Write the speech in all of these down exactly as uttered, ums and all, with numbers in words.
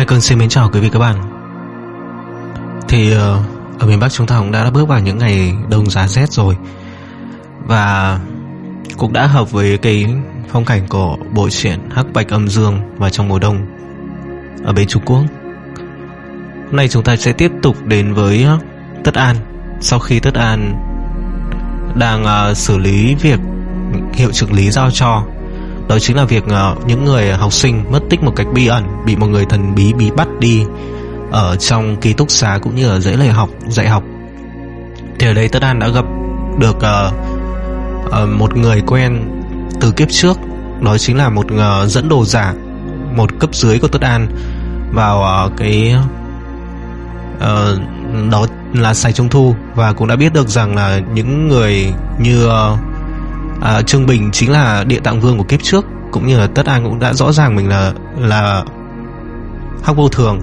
Michael xin mến chào quý vị các bạn. Thì uh, ở miền Bắc chúng ta cũng đã bước vào những ngày đông giá rét rồi, và cũng đã hợp với cái phong cảnh của bộ truyện Hắc Bạch Âm Dương và trong mùa đông ở bên Trung Quốc. Hôm nay chúng ta sẽ tiếp tục đến với Tất An. Sau khi Tất An đang uh, xử lý việc hiệu trưởng Lý giao cho, đó chính là việc uh, những người học sinh mất tích một cách bí ẩn, bị một người thần bí bí bắt đi ở trong ký túc xá cũng như ở dãy lệ học dạy học. Thì ở đây Tất An đã gặp được uh, uh, một người quen từ kiếp trước, đó chính là một uh, dẫn đồ giả, một cấp dưới của Tất An vào uh, cái uh, đó là Sài Trung Thu, và cũng đã biết được rằng là những người như uh, uh, Trương Bình chính là Địa Tạng Vương của kiếp trước, cũng như là Tất An cũng đã rõ ràng mình là là Hắc Vô Thường.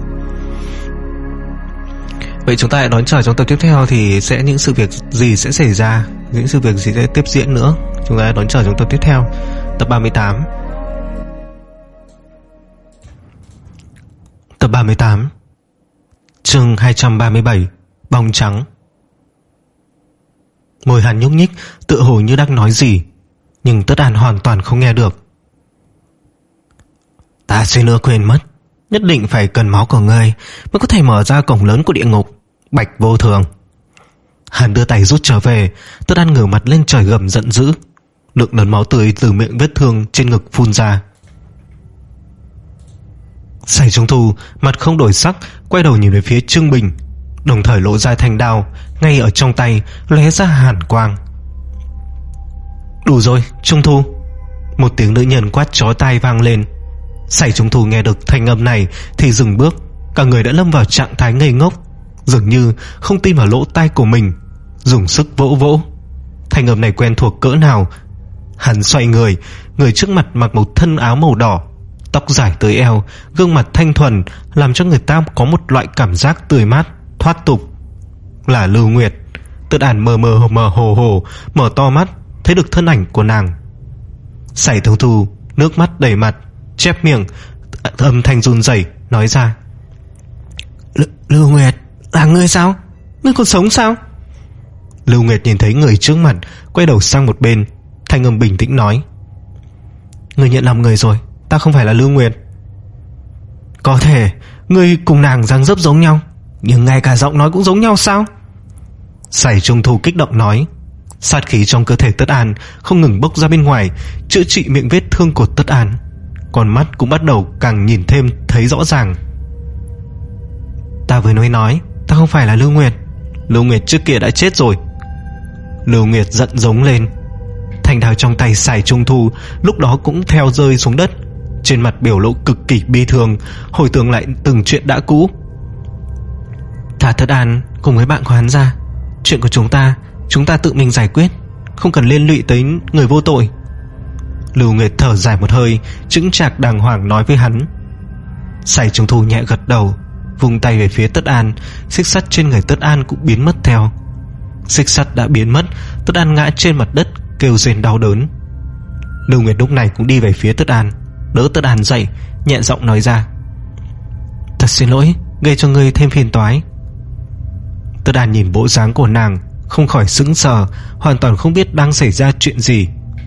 Vậy chúng ta hãy đón chờ trong tập tiếp theo thì sẽ những sự việc gì sẽ xảy ra, những sự việc gì sẽ tiếp diễn nữa. Chúng ta hãy đón chờ trong tập tiếp theo, tập ba mươi tám. Tập ba mươi tám, chương hai trăm ba mươi bảy, bóng trắng. Môi hắn nhúc nhích, tựa hồ như đang nói gì, nhưng Tất An hoàn toàn không nghe được. Ta suýt nữa quên mất, nhất định phải cần máu của ngươi mới có thể mở ra cổng lớn của địa ngục. Bạch Vô Thường. Hắn đưa tay rút trở về. Tất An ngửa mặt lên trời gầm giận dữ, lượng lớn máu tươi từ miệng vết thương trên ngực phun ra. Sài Trung Thu mặt không đổi sắc, quay đầu nhìn về phía Trương Bình, đồng thời lộ ra thanh đao ngay ở trong tay, lóe ra hàn quang. Đủ rồi, Trung Thu. Một tiếng nữ nhân quát chói tai vang lên. Sài Trung Thu nghe được thanh âm này thì dừng bước, cả người đã lâm vào trạng thái ngây ngốc, dường như không tin vào lỗ tai của mình, dùng sức vỗ vỗ. Thanh âm này quen thuộc cỡ nào. Hắn xoay người, người trước mặt mặc một thân áo màu đỏ, tóc dài tới eo, gương mặt thanh thuần, làm cho người ta có một loại cảm giác tươi mát, thoát tục. Là Lưu Nguyệt. Tất An mờ mờ mờ hồ hồ mở to mắt, thấy được thân ảnh của nàng. Sài Trung Thu nước mắt đầy mặt, chép miệng, âm thanh run rẩy nói ra: Lưu Nguyệt, là ngươi sao? Ngươi còn sống sao? Lưu Nguyệt nhìn thấy người trước mặt, quay đầu sang một bên, thanh âm bình tĩnh nói: Ngươi nhận lầm người rồi, ta không phải là Lưu Nguyệt. Có thể ngươi cùng nàng dáng dấp giống nhau, nhưng ngay cả giọng nói cũng giống nhau sao? Sài Trung Thu kích động nói. Sát khí trong cơ thể Tất An không ngừng bốc ra bên ngoài, chữa trị miệng vết thương của Tất An. Con mắt cũng bắt đầu càng nhìn thêm thấy rõ ràng. Ta vừa nói nói ta không phải là Lưu Nguyệt. Lưu Nguyệt trước kia đã chết rồi. Lưu Nguyệt giận giống lên. Thanh đao trong tay Sài Trung Thu lúc đó cũng theo rơi xuống đất, trên mặt biểu lộ cực kỳ bi thương, hồi tưởng lại từng chuyện đã cũ. Thả Tất An cùng với bạn của hắn ra, chuyện của chúng ta chúng ta tự mình giải quyết, không cần liên lụy tới người vô tội. Lưu Nguyệt thở dài một hơi, chững chạc đàng hoàng nói với hắn. Sài Trung Thu nhẹ gật đầu, vung tay về phía Tất An. Xích sắt trên người Tất An cũng biến mất theo. Xích sắt đã biến mất, Tất An ngã trên mặt đất kêu rên đau đớn. Lưu Nguyệt lúc này cũng đi về phía Tất An, đỡ Tất An dậy, nhẹ giọng nói ra: Thật xin lỗi, gây cho ngươi thêm phiền toái. Tất An nhìn bộ dáng của nàng, không khỏi sững sờ, hoàn toàn không biết đang xảy ra chuyện gì.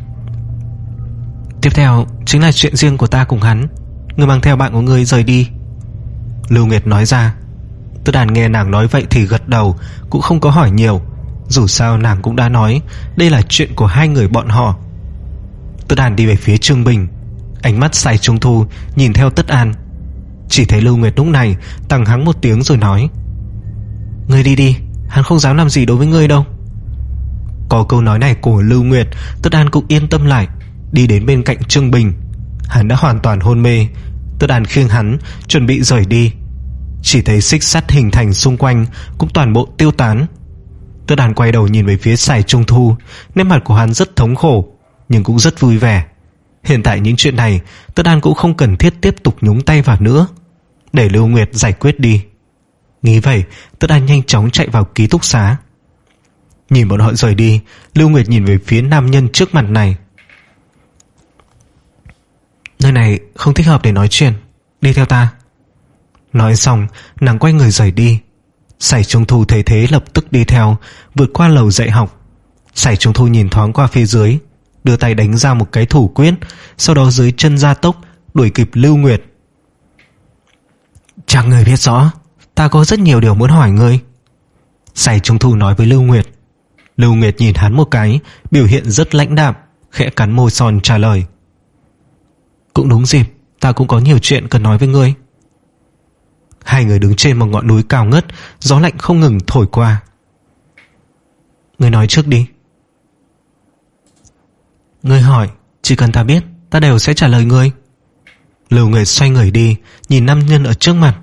Tiếp theo chính là chuyện riêng của ta cùng hắn. Ngươi mang theo bạn của ngươi rời đi, Lưu Nguyệt nói ra. Tất An nghe nàng nói vậy thì gật đầu, cũng không có hỏi nhiều. Dù sao nàng cũng đã nói đây là chuyện của hai người bọn họ. Tất An đi về phía Trương Bình, ánh mắt Sài Trung Thu nhìn theo Tất An. Chỉ thấy Lưu Nguyệt lúc này tằng hắng một tiếng rồi nói: Ngươi đi đi, hắn không dám làm gì đối với ngươi đâu. Có câu nói này của Lưu Nguyệt, Tất An cũng yên tâm lại, đi đến bên cạnh Trương Bình. Hắn đã hoàn toàn hôn mê. Tất An khiêng hắn chuẩn bị rời đi, chỉ thấy xích sắt hình thành xung quanh cũng toàn bộ tiêu tán. Tất An quay đầu nhìn về phía Sài Trung Thu, nét mặt của hắn rất thống khổ nhưng cũng rất vui vẻ. Hiện tại những chuyện này Tất An cũng không cần thiết tiếp tục nhúng tay vào nữa, để Lưu Nguyệt giải quyết đi. Nghĩ vậy, Tất An nhanh chóng chạy vào ký túc xá. Nhìn bọn họ rời đi, Lưu Nguyệt nhìn về phía nam nhân trước mặt này. Nơi này không thích hợp để nói chuyện, đi theo ta. Nói xong nàng quay người rời đi. Sảy Trung Thu thấy thế lập tức đi theo, vượt qua lầu dạy học. Sảy Trung Thu nhìn thoáng qua phía dưới, đưa tay đánh ra một cái thủ quyết, sau đó dưới chân gia tốc đuổi kịp Lưu Nguyệt. Chắc người biết rõ, ta có rất nhiều điều muốn hỏi ngươi. Sảy Trung Thu nói với Lưu Nguyệt. Lưu Nguyệt nhìn hắn một cái, biểu hiện rất lãnh đạm, khẽ cắn môi son trả lời. Cũng đúng dịp, ta cũng có nhiều chuyện cần nói với ngươi. Hai người đứng trên một ngọn núi cao ngất, gió lạnh không ngừng thổi qua. Ngươi nói trước đi. Ngươi hỏi, chỉ cần ta biết, ta đều sẽ trả lời ngươi. Lưu Nguyệt xoay người đi, nhìn nam nhân ở trước mặt.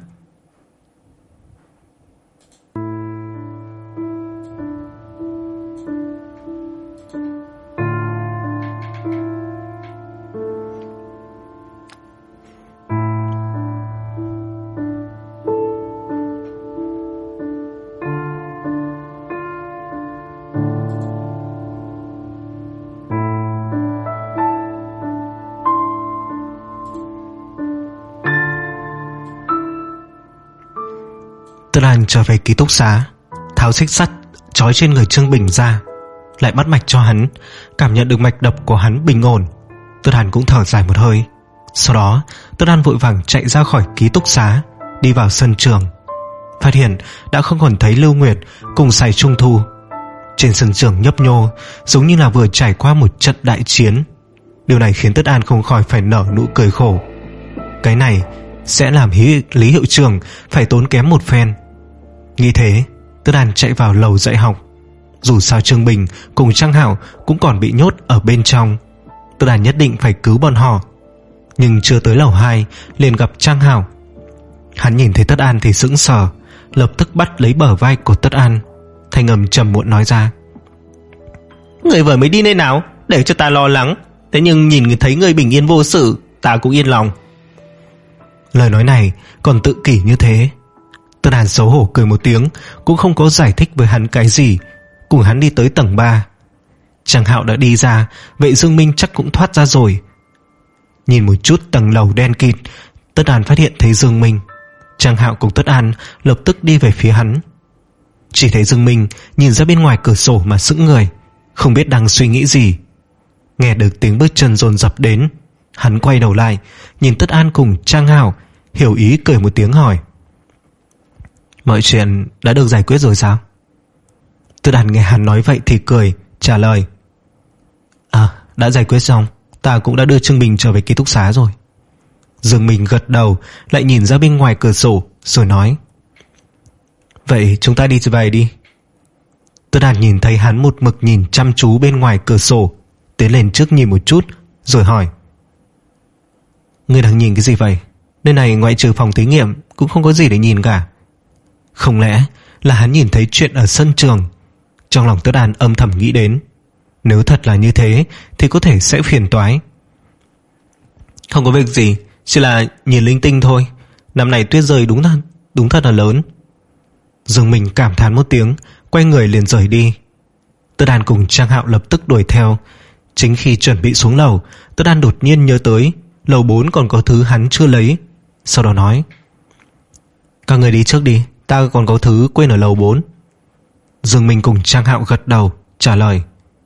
Tư Đàn trở về ký túc xá, tháo xích sắt trói trên người Trương Bình ra, lại bắt mạch cho hắn. Cảm nhận được mạch đập của hắn bình ổn, Tư Đàn cũng thở dài một hơi. Sau đó Tư Đàn vội vàng chạy ra khỏi ký túc xá, đi vào sân trường. Phát hiện đã không còn thấy Lưu Nguyệt cùng Sảy Trung Thu. Trên sân trường nhấp nhô, giống như là vừa trải qua một trận đại chiến. Điều này khiến Tư Đàn không khỏi phải nở nụ cười khổ. Cái này sẽ làm Lý Hiệu Trưởng phải tốn kém một phen. Nghĩ thế, Tư Đàn chạy vào lầu dạy học. Dù sao Trương Bình cùng Trang Hảo cũng còn bị nhốt ở bên trong, Tư Đàn nhất định phải cứu bọn họ. Nhưng chưa tới lầu hai liền gặp Trang Hảo. Hắn nhìn thấy Tất An thì sững sờ, lập tức bắt lấy bờ vai của Tất An, thanh âm trầm muộn nói ra. Người vừa mới đi nơi nào, để cho ta lo lắng. Thế nhưng nhìn thấy người bình yên vô sự, ta cũng yên lòng. Lời nói này còn tự kỷ như thế. Tất Đàn xấu hổ cười một tiếng, cũng không có giải thích với hắn cái gì, cùng hắn đi tới tầng ba. Trang Hạo đã đi ra, vậy Dương Minh chắc cũng thoát ra rồi. Nhìn một chút tầng lầu đen kịt, Tất Đàn phát hiện thấy Dương Minh. Trang Hạo cùng Tất An lập tức đi về phía hắn. Chỉ thấy Dương Minh nhìn ra bên ngoài cửa sổ mà sững người, không biết đang suy nghĩ gì. Nghe được tiếng bước chân dồn dập đến, hắn quay đầu lại, nhìn Tất An cùng Trang Hạo, hiểu ý cười một tiếng hỏi. Mọi chuyện đã được giải quyết rồi sao? Tất Đàn nghe hắn nói vậy thì cười, trả lời. À, đã giải quyết xong, ta cũng đã đưa Trương Bình trở về ký túc xá rồi. Dương Minh gật đầu, lại nhìn ra bên ngoài cửa sổ, rồi nói. Vậy chúng ta đi về đi. Tất Đàn nhìn thấy hắn một mực nhìn chăm chú bên ngoài cửa sổ, tiến lên trước nhìn một chút, rồi hỏi. Ngươi đang nhìn cái gì vậy? Nơi này ngoại trừ phòng thí nghiệm cũng không có gì để nhìn cả. Không lẽ là hắn nhìn thấy chuyện ở sân trường? Trong lòng Tất Đàn âm thầm nghĩ đến, nếu thật là như thế thì có thể sẽ phiền toái. Không có việc gì, chỉ là nhìn linh tinh thôi. Năm này tuyết rơi đúng thật, đúng thật là lớn. Dương Minh cảm thán một tiếng, quay người liền rời đi. Tất Đàn cùng Trang Hạo lập tức đuổi theo. Chính khi chuẩn bị xuống lầu, Tất Đàn đột nhiên nhớ tới lầu bốn còn có thứ hắn chưa lấy. Sau đó nói. Các người đi trước đi, ta còn có thứ quên ở lầu bốn. Dương Minh cùng Trang Hạo gật đầu, trả lời.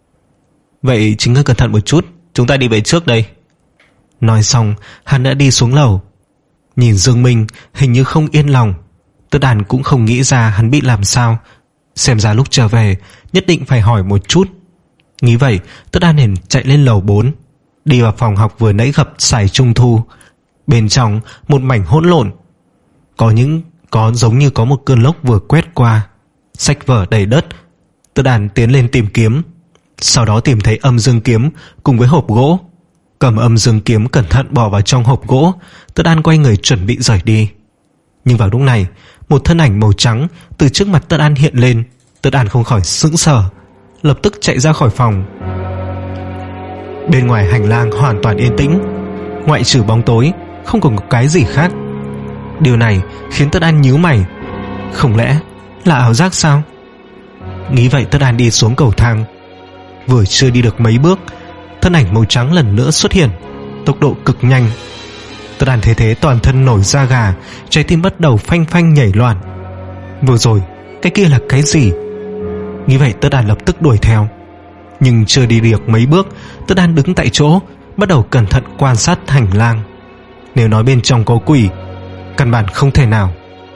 Vậy chính ngươi cẩn thận một chút, chúng ta đi về trước đây. Nói xong, hắn đã đi xuống lầu. Nhìn Dương Minh hình như không yên lòng, Tất Đàn cũng không nghĩ ra hắn bị làm sao. Xem ra lúc trở về nhất định phải hỏi một chút. Nghĩ vậy, Tất Đàn liền chạy lên lầu bốn, đi vào phòng học vừa nãy gặp Sảy Trung Thu. Bên trong một mảnh hỗn lộn, có những có giống như có một cơn lốc vừa quét qua, sách vở đầy đất. Tất Đàn tiến lên tìm kiếm, sau đó tìm thấy âm dương kiếm cùng với hộp gỗ. Cầm âm dương kiếm cẩn thận bỏ vào trong hộp gỗ. Tất Đàn quay người chuẩn bị rời đi. Nhưng vào lúc này, một thân ảnh màu trắng từ trước mặt Tất Đàn hiện lên. Tất Đàn không khỏi sững sờ, lập tức chạy ra khỏi phòng. Bên ngoài hành lang hoàn toàn yên tĩnh, ngoại trừ bóng tối, không còn có cái gì khác. Điều này khiến Tất Đàn nhíu mày. Không lẽ là ảo giác sao? Nghĩ vậy, Tất Đàn đi xuống cầu thang. Vừa chưa đi được mấy bước, thân ảnh màu trắng lần nữa xuất hiện, tốc độ cực nhanh. Tất An thế thế toàn thân nổi da gà, trái tim bắt đầu phanh phanh nhảy loạn. Vừa rồi cái kia là cái gì? Nghĩ vậy Tất An lập tức đuổi theo. Nhưng chưa đi được mấy bước, Tất An đứng tại chỗ, bắt đầu cẩn thận quan sát hành lang. Nếu nói bên trong có quỷ, căn bản không thể nào.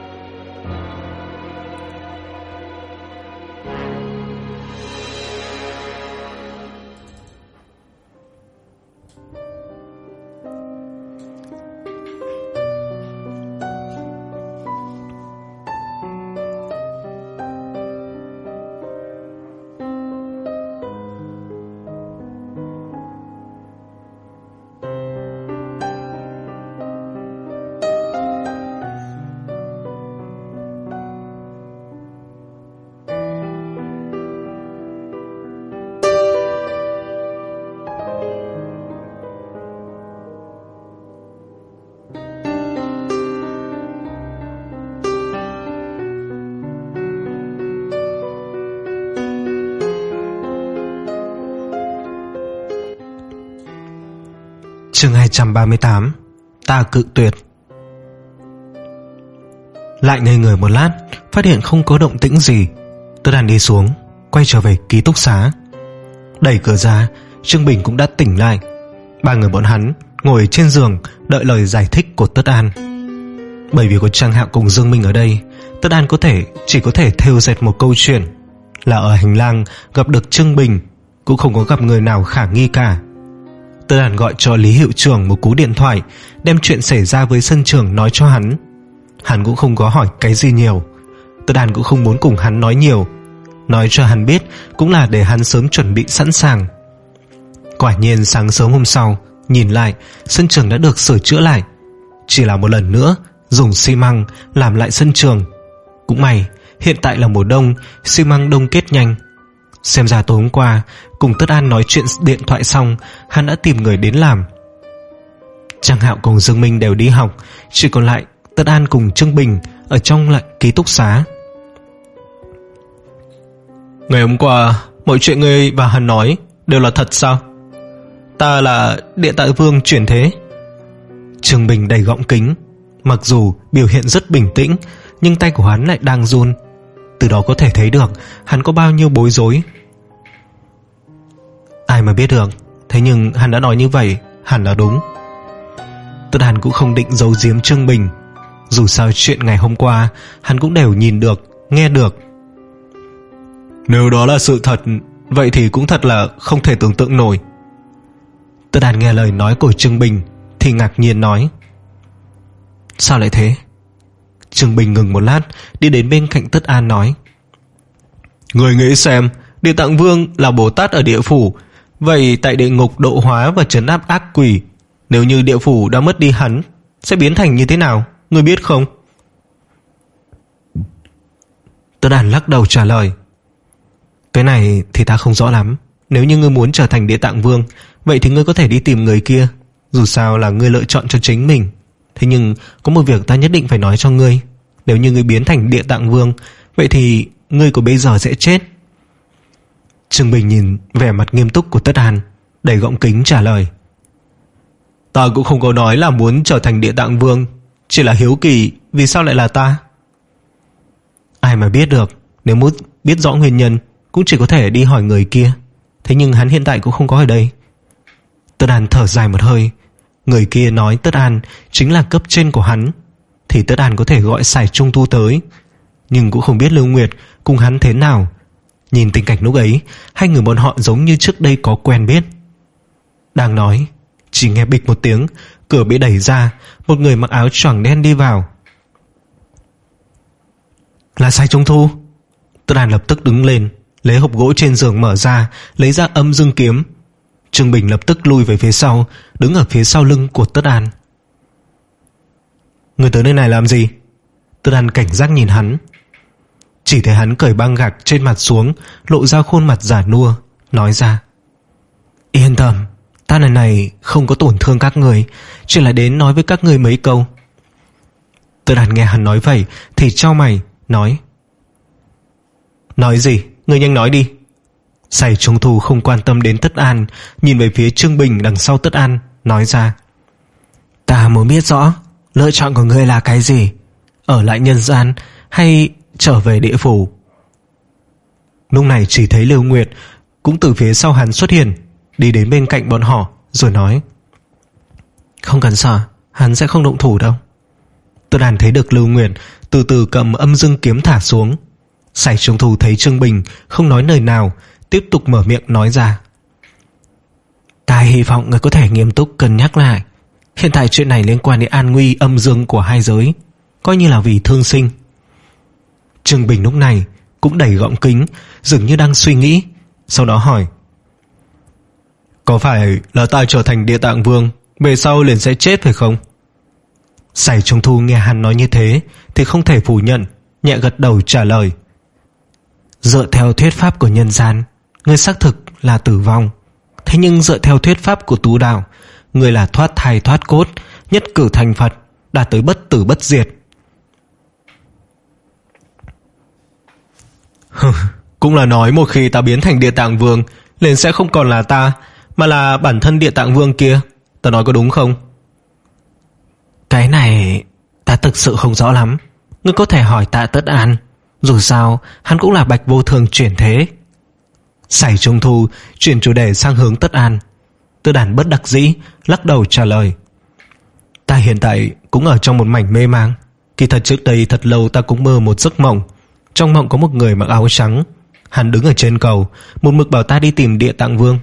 Chương hai trăm ba mươi tám. Ta cự tuyệt. Lại ngây người một lát, phát hiện không có động tĩnh gì, Tất An đi xuống, quay trở về ký túc xá. Đẩy cửa ra, Trương Bình cũng đã tỉnh lại. Ba người bọn hắn ngồi trên giường đợi lời giải thích của Tất An. Bởi vì có Trang Hạo cùng Dương Minh ở đây, Tất An có thể chỉ có thể thêu dệt một câu chuyện là ở hành lang gặp được Trương Bình, cũng không có gặp người nào khả nghi cả. Tất An gọi cho Lý hiệu trưởng một cú điện thoại, đem chuyện xảy ra với sân trường nói cho hắn. Hắn cũng không có hỏi cái gì nhiều. Tất An cũng không muốn cùng hắn nói nhiều, nói cho hắn biết cũng là để hắn sớm chuẩn bị sẵn sàng. Quả nhiên sáng sớm hôm sau, nhìn lại, sân trường đã được sửa chữa lại, chỉ là một lần nữa dùng xi măng làm lại sân trường. Cũng may hiện tại là mùa đông, xi măng đông kết nhanh. Xem ra tối hôm qua cùng Tất An nói chuyện điện thoại xong, hắn đã tìm người đến làm. Trang Hạo cùng Dương Minh đều đi học, chỉ còn lại Tất An cùng Trương Bình ở trong lại ký túc xá. Ngày hôm qua mọi chuyện ngươi và hắn nói đều là thật sao? Ta là Địa Tạng Vương chuyển thế. Trương Bình đầy gọng kính, mặc dù biểu hiện rất bình tĩnh, nhưng tay của hắn lại đang run. Từ đó có thể thấy được hắn có bao nhiêu bối rối. Ai mà biết được, thế nhưng hắn đã nói như vậy hẳn là đúng. Tất An cũng không định giấu giếm Trương Bình, dù sao chuyện ngày hôm qua hắn cũng đều nhìn được, nghe được. Nếu đó là sự thật, vậy thì cũng thật là không thể tưởng tượng nổi. Tất An nghe lời nói của Trương Bình thì ngạc nhiên nói: Sao lại thế? Trương Bình ngừng một lát, đi đến bên cạnh Tất An nói: Người nghĩ xem, Địa Tạng Vương là Bồ Tát ở địa phủ, vậy tại địa ngục độ hóa và trấn áp ác quỷ, nếu như địa phủ đã mất đi hắn, sẽ biến thành như thế nào, ngươi biết không? Tất An lắc đầu trả lời: Cái này thì ta không rõ lắm. Nếu như ngươi muốn trở thành Địa Tạng Vương, vậy thì ngươi có thể đi tìm người kia, dù sao là ngươi lựa chọn cho chính mình. Thế nhưng có một việc ta nhất định phải nói cho ngươi. Nếu như ngươi biến thành Địa Tạng Vương, vậy thì ngươi của bây giờ sẽ chết. Trương Bình nhìn vẻ mặt nghiêm túc của Tất An, đầy gọng kính trả lời: Ta cũng không có nói là muốn trở thành Địa Tạng Vương, chỉ là hiếu kỳ vì sao lại là ta. Ai mà biết được, nếu muốn biết rõ nguyên nhân cũng chỉ có thể đi hỏi người kia. Thế nhưng hắn hiện tại cũng không có ở đây. Tất An thở dài một hơi. Người kia nói Tất An chính là cấp trên của hắn, thì Tất An có thể gọi Sải Trung Tu tới, nhưng cũng không biết Lưu Nguyệt cùng hắn thế nào. Nhìn tình cảnh lúc ấy, hai người bọn họ giống như trước đây có quen biết. Đang nói, chỉ nghe bịch một tiếng, cửa bị đẩy ra, một người mặc áo choàng đen đi vào. Là Sải Trung Tu. Tất An lập tức đứng lên, lấy hộp gỗ trên giường mở ra, lấy ra âm dương kiếm. Trương Bình lập tức lui về phía sau, đứng ở phía sau lưng của Tất An. Người tới nơi này làm gì? Tất An cảnh giác nhìn hắn. Chỉ thấy hắn cởi băng gạc trên mặt xuống, lộ ra khuôn mặt già nua, nói ra: Yên tâm, ta lần này không có tổn thương các người, chỉ là đến nói với các người mấy câu. Tất An nghe hắn nói vậy thì chau mày, nói: Nói gì? Ngươi nhanh nói đi. Sải Trung Tu không quan tâm đến Tất An, nhìn về phía Trương Bình đằng sau Tất An, nói ra: Ta muốn biết rõ lựa chọn của ngươi là cái gì, ở lại nhân gian hay trở về địa phủ. Lúc này chỉ thấy Lưu Nguyệt cũng từ phía sau hắn xuất hiện, đi đến bên cạnh bọn họ rồi nói: Không cần sợ, hắn sẽ không động thủ đâu. Tất Đàn thấy được Lưu Nguyệt từ từ cầm âm dương kiếm thả xuống. Sải Trung Thu thấy Trương Bình không nói lời nào, tiếp tục mở miệng nói ra: Ta hy vọng người có thể nghiêm túc cân nhắc lại. Hiện tại chuyện này liên quan đến an nguy âm dương của hai giới, coi như là vì thương sinh. Trương Bình lúc này cũng đầy gọng kính, dường như đang suy nghĩ, sau đó hỏi: Có phải là ta trở thành Địa Tạng Vương về sau liền sẽ chết phải không? Sải Trung Thu nghe hắn nói như thế thì không thể phủ nhận, nhẹ gật đầu trả lời: Dựa theo thuyết pháp của nhân gian, ngươi xác thực là tử vong. Thế nhưng dựa theo thuyết pháp của Tú Đạo, ngươi là thoát thai thoát cốt, nhất cử thành Phật, đạt tới bất tử bất diệt. Cũng là nói một khi ta biến thành Địa Tạng Vương liền sẽ không còn là ta, mà là bản thân Địa Tạng Vương kia. Ta nói có đúng không? Cái này ta thực sự không rõ lắm. Ngươi có thể hỏi Tạ Tất An, dù sao hắn cũng là Bạch Vô Thường chuyển thế. Sải Trung Thu chuyển chủ đề sang hướng Tất An. Tư Đàn bất đắc dĩ lắc đầu trả lời: Ta hiện tại cũng ở trong một mảnh mê mang. Kỳ thật trước đây thật lâu ta cũng mơ một giấc mộng. Trong mộng có một người mặc áo trắng, hắn đứng ở trên cầu, một mực bảo ta đi tìm Địa Tạng Vương.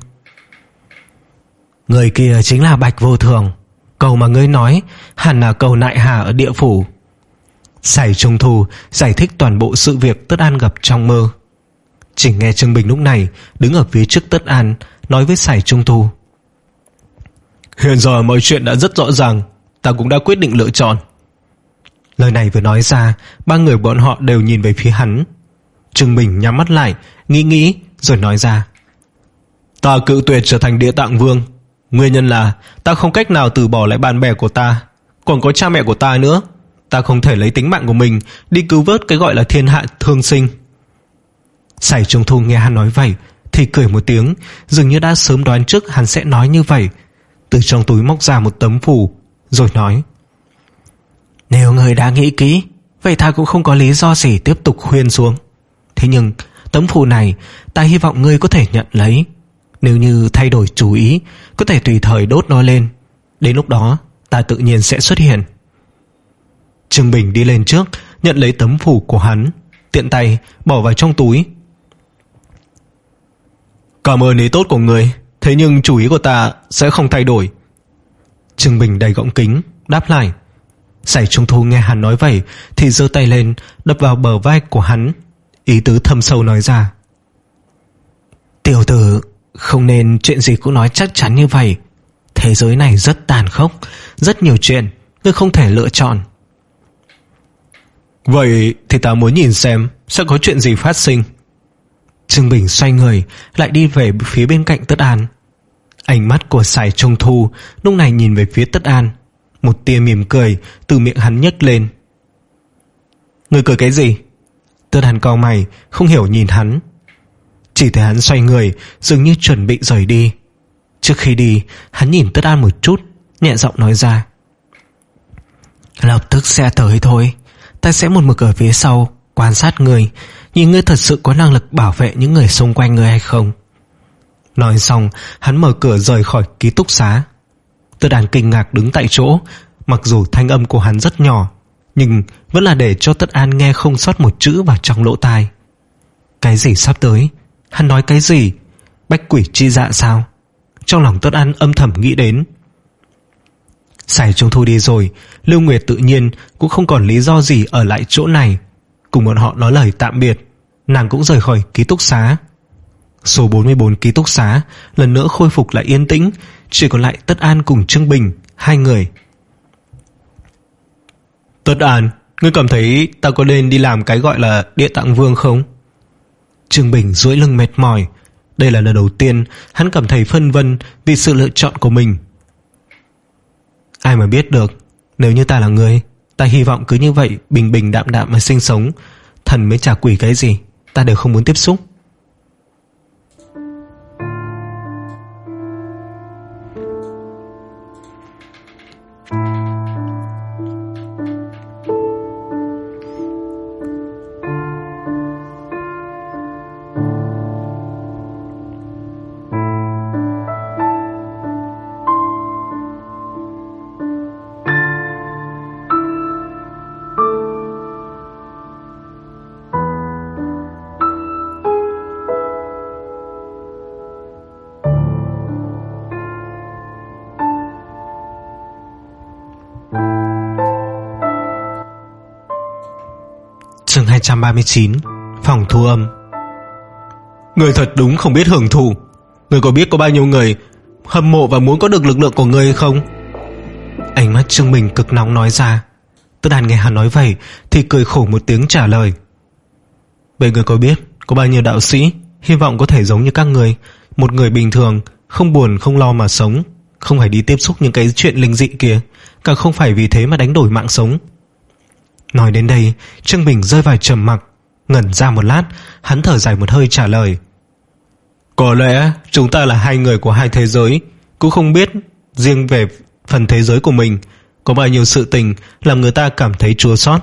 Người kia chính là Bạch Vô Thường. Cầu mà ngươi nói hẳn là cầu Nại Hà ở địa phủ. Sải Trung Thu giải thích toàn bộ sự việc Tất An gặp trong mơ. Chỉ nghe Trương Bình lúc này đứng ở phía trước Tất An nói với Sải Trung Thu: Hiện giờ mọi chuyện đã rất rõ ràng, ta cũng đã quyết định lựa chọn. Lời này vừa nói ra, ba người bọn họ đều nhìn về phía hắn. Trương Bình nhắm mắt lại, nghĩ nghĩ rồi nói ra: Ta cự tuyệt trở thành Địa Tạng Vương. Nguyên nhân là ta không cách nào từ bỏ lại bạn bè của ta, còn có cha mẹ của ta nữa. Ta không thể lấy tính mạng của mình đi cứu vớt cái gọi là thiên hạ thương sinh. Sải Trung Thu nghe hắn nói vậy thì cười một tiếng, dường như đã sớm đoán trước hắn sẽ nói như vậy. Từ trong túi móc ra một tấm phù rồi nói: Nếu người đã nghĩ kỹ, vậy ta cũng không có lý do gì tiếp tục khuyên xuống. Thế nhưng tấm phù này ta hy vọng ngươi có thể nhận lấy. Nếu như thay đổi chủ ý, có thể tùy thời đốt nó lên. Đến lúc đó ta tự nhiên sẽ xuất hiện. Trương Bình đi lên trước, nhận lấy tấm phù của hắn, tiện tay bỏ vào trong túi. Cảm ơn ý tốt của người, thế nhưng chủ ý của ta sẽ không thay đổi. Trương Bình đầy gọng kính đáp lại. Sải Trung Thu nghe hắn nói vậy thì giơ tay lên đập vào bờ vai của hắn, ý tứ thâm sâu nói ra: Tiểu tử, không nên chuyện gì cũng nói chắc chắn như vậy. Thế giới này rất tàn khốc, rất nhiều chuyện ngươi không thể lựa chọn. Vậy thì ta muốn nhìn xem sẽ có chuyện gì phát sinh. Trương Bình xoay người lại đi về phía bên cạnh Tất An. Ánh mắt của Sải Trung Thu lúc này nhìn về phía Tất An, một tia mỉm cười từ miệng hắn nhếch lên. Ngươi cười cái gì? Tất An cau mày không hiểu nhìn hắn. Chỉ thấy hắn xoay người dường như chuẩn bị rời đi. Trước khi đi, hắn nhìn Tất An một chút, nhẹ giọng nói ra: Lập tức sẽ tới thôi. Ta sẽ một mực ở phía sau quan sát người, nhìn ngươi thật sự có năng lực bảo vệ những người xung quanh ngươi hay không. Nói xong, hắn mở cửa rời khỏi ký túc xá. Tất An kinh ngạc đứng tại chỗ. Mặc dù thanh âm của hắn rất nhỏ, nhưng vẫn là để cho Tất An nghe không sót một chữ vào trong lỗ tai. Cái gì sắp tới? Hắn nói cái gì? Bách quỷ chi dạ sao? Trong lòng Tất An âm thầm nghĩ đến. Sải Trung Thu đi rồi, Lưu Nguyệt tự nhiên cũng không còn lý do gì ở lại chỗ này. Cùng bọn họ nói lời tạm biệt, nàng cũng rời khỏi ký túc xá. Số bốn mươi bốn ký túc xá lần nữa khôi phục lại yên tĩnh, chỉ còn lại Tất An cùng Trương Bình, hai người. Tất An, ngươi cảm thấy ta có nên đi làm cái gọi là Địa Tạng Vương không? Trương Bình duỗi lưng mệt mỏi. Đây là lần đầu tiên hắn cảm thấy phân vân vì sự lựa chọn của mình. Ai mà biết được, nếu như ta là người, ta hy vọng cứ như vậy bình bình đạm đạm mà sinh sống. Thần mới trả quỷ cái gì ta đều không muốn tiếp xúc. hai trăm ba mươi chín. Phòng thu âm. Người thật đúng không biết hưởng thụ. Người có biết có bao nhiêu người hâm mộ và muốn có được lực lượng của người hay không? Ánh mắt Trương Bình cực nóng nói ra. Tất Đàn nghe hắn nói vậy thì cười khổ một tiếng trả lời. Vậy người có biết có bao nhiêu đạo sĩ hy vọng có thể giống như các người, một người bình thường, không buồn không lo mà sống, không phải đi tiếp xúc những cái chuyện linh dị kia, càng không phải vì thế mà đánh đổi mạng sống. Nói đến đây, Trương Bình rơi vào trầm mặc. Ngẩn ra một lát, hắn thở dài một hơi trả lời. Có lẽ chúng ta là hai người của hai thế giới, cũng không biết riêng về phần thế giới của mình có bao nhiêu sự tình làm người ta cảm thấy chua xót.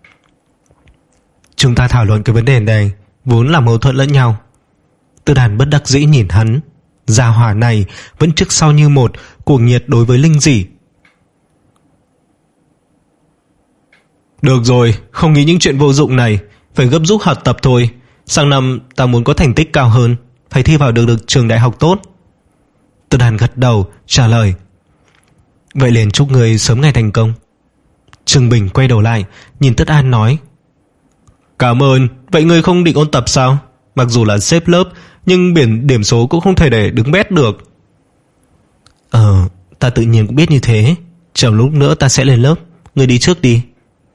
Chúng ta thảo luận cái vấn đề này vốn là mâu thuẫn lẫn nhau. Tư Đàn bất đắc dĩ nhìn hắn. Gia hỏa này vẫn trước sau như một, cuồng nhiệt đối với linh dị. Được rồi, không nghĩ những chuyện vô dụng này, phải gấp rút học tập thôi. Sang năm ta muốn có thành tích cao hơn, phải thi vào được được trường đại học tốt. Tư Đàn gật đầu trả lời. Vậy liền chúc người sớm ngày thành công. Trương Bình quay đầu lại nhìn Tất An nói. Cảm ơn. Vậy ngươi không định ôn tập sao? Mặc dù là xếp lớp, nhưng biển điểm số cũng không thể để đứng bét được. Ờ, ta tự nhiên cũng biết như thế. Chờ lúc nữa ta sẽ lên lớp, ngươi đi trước đi.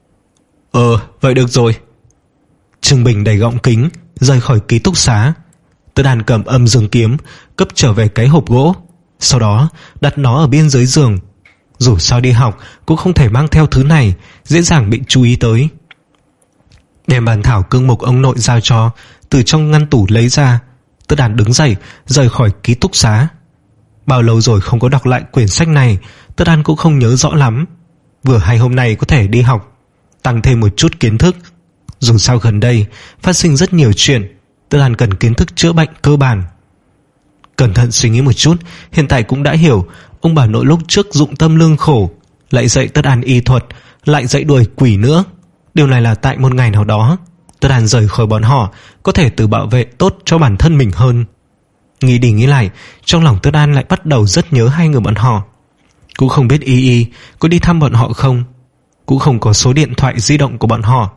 Ờ, vậy được rồi. Trương Bình đẩy gọng kính rời khỏi ký túc xá. Tất Đàn cầm âm dương kiếm cấp trở về cái hộp gỗ, sau đó đặt nó ở bên dưới giường. Dù sao đi học cũng không thể mang theo thứ này, dễ dàng bị chú ý tới. Đem bản thảo cương mục ông nội giao cho từ trong ngăn tủ lấy ra, Tất Đàn đứng dậy rời khỏi ký túc xá. Bao lâu rồi không có đọc lại quyển sách này, Tất Đàn cũng không nhớ rõ lắm. Vừa hay hôm nay có thể đi học, tăng thêm một chút kiến thức. Dù sao gần đây phát sinh rất nhiều chuyện, Tất Đàn cần kiến thức chữa bệnh cơ bản. Cẩn thận suy nghĩ một chút, hiện tại cũng đã hiểu ông bà nội lúc trước dụng tâm lương khổ, lại dạy Tất Đàn y thuật, lại dạy đuổi quỷ nữa. Điều này là tại một ngày nào đó Tất Đàn rời khỏi bọn họ có thể tự bảo vệ tốt cho bản thân mình hơn. Nghĩ đi nghĩ lại, trong lòng Tất Đàn lại bắt đầu rất nhớ hai người bọn họ. Cũng không biết Y Y có đi thăm bọn họ không, cũng không có số điện thoại di động của bọn họ.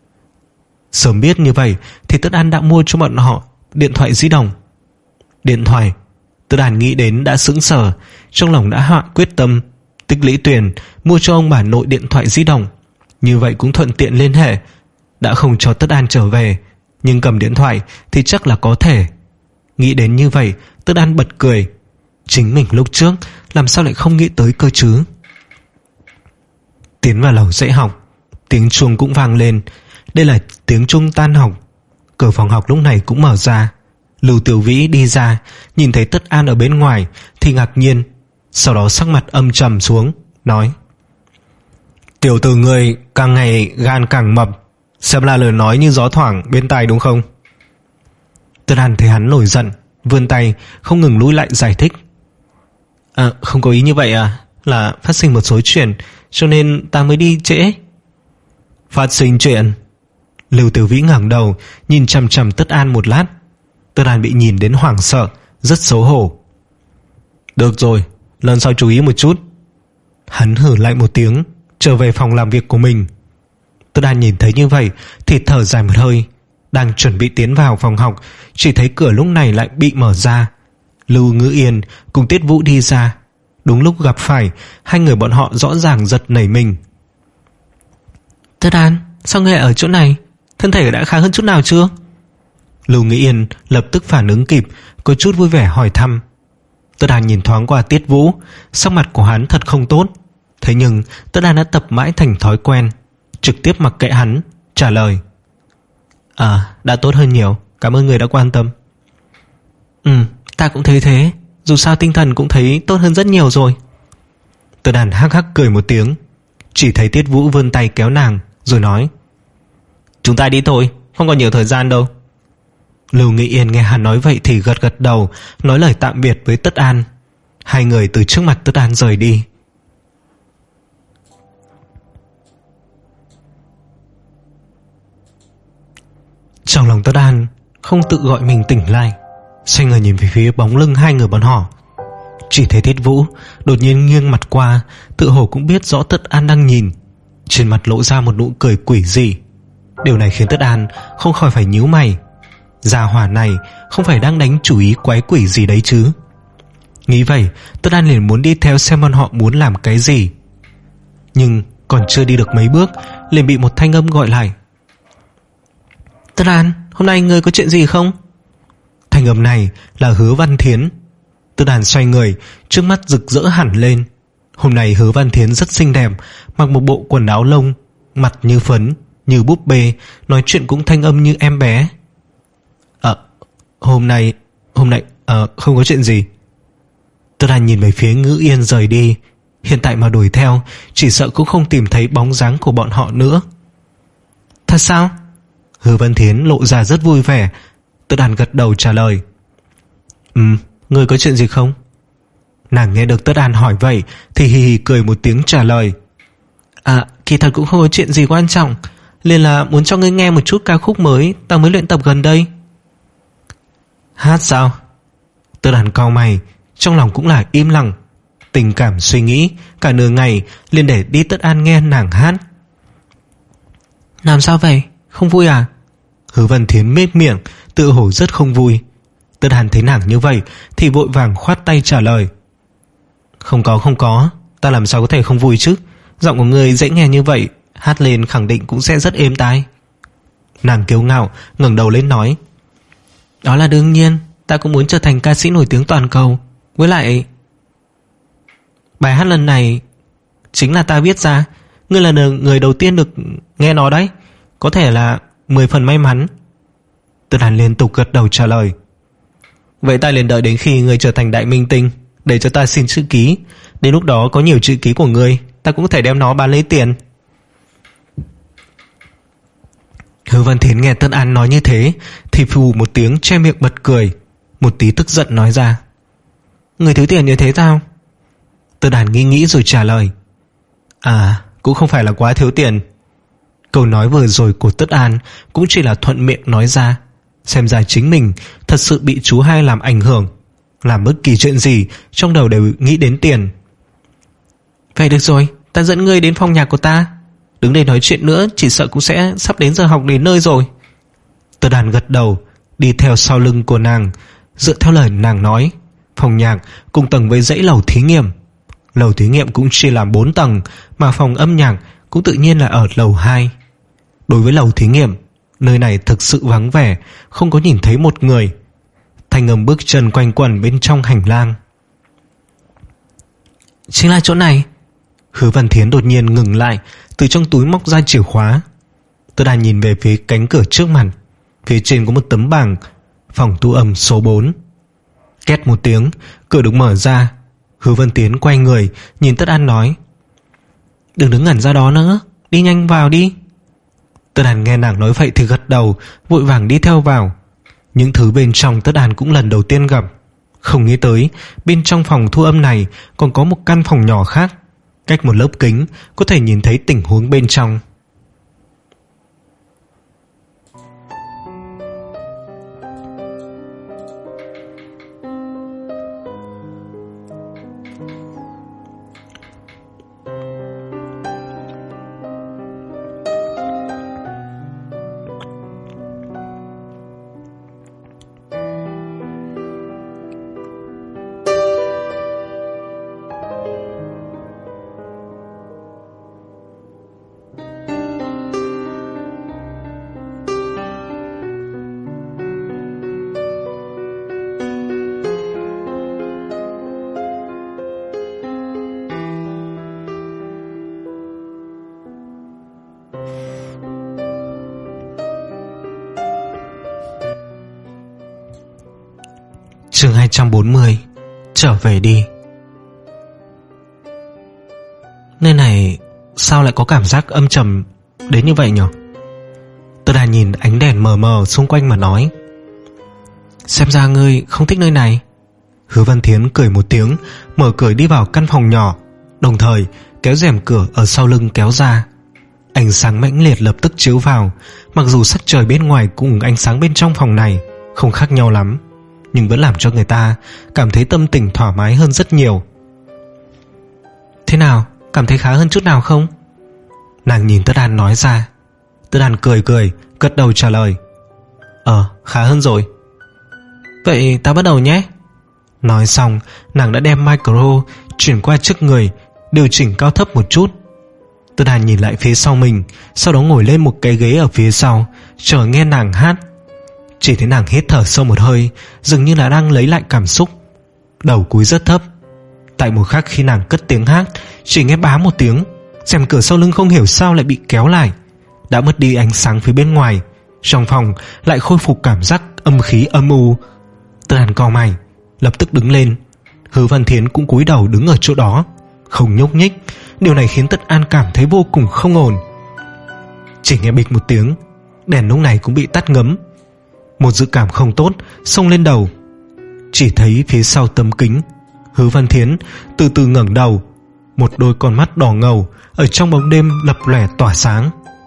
Sớm biết như vậy thì Tất Đàn đã mua cho bọn họ điện thoại di động. Điện thoại, Tất Đàn nghĩ đến đã sững sờ, trong lòng đã hạ quyết tâm tích lũy tiền mua cho ông bà nội điện thoại di động. Như vậy cũng thuận tiện liên hệ. Đã không cho Tất Đàn trở về, nhưng cầm điện thoại thì chắc là có thể. Nghĩ đến như vậy, Tất Đàn bật cười. Chính mình lúc trước làm sao lại không nghĩ tới cơ chứ. Tiến vào lầu dạy học, tiếng chuông cũng vang lên. Đây là tiếng chuông tan học. Cửa phòng học lúc này cũng mở ra. Lưu Tiểu Vĩ đi ra, nhìn thấy Tất An ở bên ngoài thì ngạc nhiên, sau đó sắc mặt âm trầm xuống, nói. Tiểu tử người càng ngày gan càng mập, xem là lời nói như gió thoảng bên tai đúng không? Tất An thấy hắn nổi giận, vươn tay không ngừng lùi lại giải thích. À, không có ý như vậy à, là phát sinh một số chuyện cho nên ta mới đi trễ. Phát sinh chuyện? Lưu Tiểu Vĩ ngẩng đầu nhìn chằm chằm Tất An một lát. Tất An bị nhìn đến hoảng sợ, rất xấu hổ. Được rồi, lần sau chú ý một chút. Hắn hử lại một tiếng, trở về phòng làm việc của mình. Tất An nhìn thấy như vậy thì thở dài một hơi, đang chuẩn bị tiến vào phòng học, chỉ thấy cửa lúc này lại bị mở ra. Lưu Ngữ Yên cùng Tiết Vũ đi ra. Đúng lúc gặp phải, hai người bọn họ rõ ràng giật nảy mình. Tất An, sao ngươi lại ở chỗ này? Thân thể đã khá hơn chút nào chưa? Lưu Nghĩ Yên lập tức phản ứng kịp, có chút vui vẻ hỏi thăm. Tất An nhìn thoáng qua Tiết Vũ, sắc mặt của hắn thật không tốt. Thế nhưng Tất An đã tập mãi thành thói quen, trực tiếp mặc kệ hắn, trả lời. À, đã tốt hơn nhiều, cảm ơn người đã quan tâm. Ừ, ta cũng thấy thế, dù sao tinh thần cũng thấy tốt hơn rất nhiều rồi. Tất An hắc hắc cười một tiếng, chỉ thấy Tiết Vũ vươn tay kéo nàng, rồi nói. Chúng ta đi thôi, không còn nhiều thời gian đâu. Lưu Nghị Yên nghe hắn nói vậy thì gật gật đầu, nói lời tạm biệt với Tất An. Hai người từ trước mặt Tất An rời đi. Trong lòng Tất An không tự gọi mình tỉnh lại, xoay người nhìn về phía bóng lưng hai người bọn họ. Chỉ thấy Tiết Vũ đột nhiên nghiêng mặt qua, tự hồ cũng biết rõ Tất An đang nhìn, trên mặt lộ ra một nụ cười quỷ dị. Điều này khiến Tất An không khỏi phải nhíu mày. Gia hỏa này không phải đang đánh chủ ý quái quỷ gì đấy chứ? Nghĩ vậy, Tất An liền muốn đi theo xem bọn họ muốn làm cái gì. Nhưng còn chưa đi được mấy bước, liền bị một thanh âm gọi lại. Tất An, hôm nay ngươi có chuyện gì không? Thanh âm này là Hứa Văn Thiến. Tất An xoay người, trước mắt rực rỡ hẳn lên. Hôm nay Hứa Văn Thiến rất xinh đẹp, mặc một bộ quần áo lông, mặt như phấn, như búp bê, nói chuyện cũng thanh âm như em bé. Ờ, hôm nay, hôm nay, ờ, không có chuyện gì. Tất An nhìn về phía Ngữ Yên rời đi. Hiện tại mà đuổi theo, chỉ sợ cũng không tìm thấy bóng dáng của bọn họ nữa. Thật sao? Hứa Văn Thiến lộ ra rất vui vẻ. Tất An gật đầu trả lời. Ừ, ngươi có chuyện gì không? Nàng nghe được Tất An hỏi vậy thì hì hì cười một tiếng trả lời. À, kỳ thật cũng không có chuyện gì quan trọng, liền là muốn cho ngươi nghe một chút ca khúc mới ta mới luyện tập gần đây. Hát sao? Tất An cau mày, trong lòng cũng là im lặng. Tình cảm suy nghĩ cả nửa ngày liền để đi Tất An nghe nàng hát. Làm sao vậy? Không vui à? Hứa Văn Thiến mết miệng, tự hổ rất không vui. Tất An thấy nàng như vậy thì vội vàng khoát tay trả lời. Không có không có, ta làm sao có thể không vui chứ? Giọng của ngươi dễ nghe như vậy, hát lên khẳng định cũng sẽ rất êm tai. Nàng kiêu ngạo ngẩng đầu lên nói. Đó là đương nhiên, ta cũng muốn trở thành ca sĩ nổi tiếng toàn cầu. Với lại bài hát lần này chính là ta viết ra. Ngươi là người đầu tiên được nghe nó đấy. Có thể là mười phần may mắn. Tất An liên tục gật đầu trả lời. Vậy ta liền đợi đến khi ngươi trở thành đại minh tinh để cho ta xin chữ ký. Đến lúc đó có nhiều chữ ký của ngươi, ta cũng có thể đem nó bán lấy tiền. Hứa Văn Thiến nghe Tất An nói như thế thì phù một tiếng che miệng bật cười, một tí tức giận nói ra. Người thiếu tiền như thế sao? Tất An nghĩ nghĩ rồi trả lời. À, cũng không phải là quá thiếu tiền. Câu nói vừa rồi của Tất An cũng chỉ là thuận miệng nói ra. Xem ra chính mình thật sự bị chú hai làm ảnh hưởng, làm bất kỳ chuyện gì trong đầu đều nghĩ đến tiền. Vậy được rồi, ta dẫn ngươi đến phòng nhạc của ta. Đứng đây nói chuyện nữa chỉ sợ cũng sẽ sắp đến giờ học đến nơi rồi. Tất An gật đầu, đi theo sau lưng của nàng. Dựa theo lời nàng nói, phòng nhạc cùng tầng với dãy lầu thí nghiệm. Lầu thí nghiệm cũng chia làm bốn tầng, mà phòng âm nhạc cũng tự nhiên là ở lầu hai. Đối với lầu thí nghiệm, nơi này thực sự vắng vẻ, không có nhìn thấy một người. Thanh âm bước chân quanh quẩn bên trong hành lang. Chính là chỗ này. Hứa Văn Thiến đột nhiên ngừng lại, từ trong túi móc ra chìa khóa. Tôi đang nhìn về phía cánh cửa trước mặt. Phía trên có một tấm bảng phòng thu âm số bốn. Két một tiếng, cửa được mở ra. Hứa Văn Thiến quay người nhìn Tất An nói. Đừng đứng ngẩn ra đó nữa, đi nhanh vào đi. Tất An nghe nàng nói vậy thì gật đầu, vội vàng đi theo vào. Những thứ bên trong Tất An cũng lần đầu tiên gặp. Không nghĩ tới bên trong phòng thu âm này còn có một căn phòng nhỏ khác. Cách một lớp kính có thể nhìn thấy tình huống bên trong. Chương hai trăm bốn mươi. Trở về đi. Nơi này sao lại có cảm giác âm trầm đến như vậy nhỉ? Tôi đã nhìn ánh đèn mờ mờ xung quanh mà nói. Xem ra ngươi không thích nơi này. Hứa Văn Thiến cười một tiếng, mở cửa đi vào căn phòng nhỏ, đồng thời kéo rèm cửa ở sau lưng kéo ra. Ánh sáng mãnh liệt lập tức chiếu vào. Mặc dù sắc trời bên ngoài cùng ánh sáng bên trong phòng này không khác nhau lắm, nhưng vẫn làm cho người ta cảm thấy tâm tình thoải mái hơn rất nhiều. Thế nào, cảm thấy khá hơn chút nào không? Nàng nhìn Tất An nói ra. Tất An cười cười, gật đầu trả lời: Ờ, khá hơn rồi. Vậy ta bắt đầu nhé. Nói xong, nàng đã đem micro chuyển qua trước người, điều chỉnh cao thấp một chút. Tất An nhìn lại phía sau mình, sau đó ngồi lên một cái ghế ở phía sau, chờ nghe nàng hát. Chỉ thấy nàng hít thở sâu một hơi, dường như là đang lấy lại cảm xúc. Đầu cúi rất thấp. Tại một khắc khi nàng cất tiếng hát, chỉ nghe bá một tiếng, rèm cửa sau lưng không hiểu sao lại bị kéo lại. Đã mất đi ánh sáng phía bên ngoài, trong phòng lại khôi phục cảm giác âm khí âm u. Tất An cau mày, lập tức đứng lên. Hứa Văn Thiến cũng cúi đầu đứng ở chỗ đó, không nhúc nhích. Điều này khiến Tất An cảm thấy vô cùng không ổn. Chỉ nghe bịch một tiếng, đèn lúc này cũng bị tắt ngấm. Một dự cảm không tốt xông lên đầu. Chỉ thấy phía sau tấm kính, Hứa Văn Thiến từ từ ngẩng đầu, một đôi con mắt đỏ ngầu ở trong bóng đêm lập lòe tỏa sáng.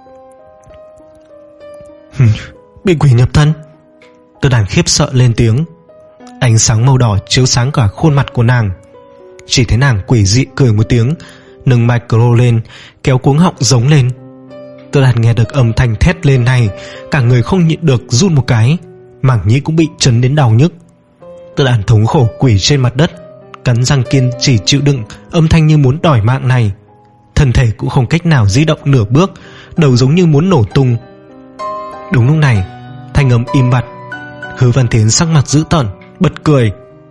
Bị quỷ nhập thân. Tất An khiếp sợ lên tiếng. Ánh sáng màu đỏ chiếu sáng cả khuôn mặt của nàng. Chỉ thấy nàng quỷ dị cười một tiếng, nâng micro lên, kéo cuống họng giống lên. Tất An nghe được âm thanh thét lên này, cả người không nhịn được run một cái, mảng nhĩ cũng bị chấn đến đau nhức. Tất An thống khổ quỳ trên mặt đất, cắn răng kiên trì chịu đựng âm thanh như muốn đòi mạng này. Thân thể cũng không cách nào di động nửa bước, đầu giống như muốn nổ tung. Đúng lúc này, thanh âm im bặt. Hứa Văn Thiến sắc mặt dữ tợn, bật cười.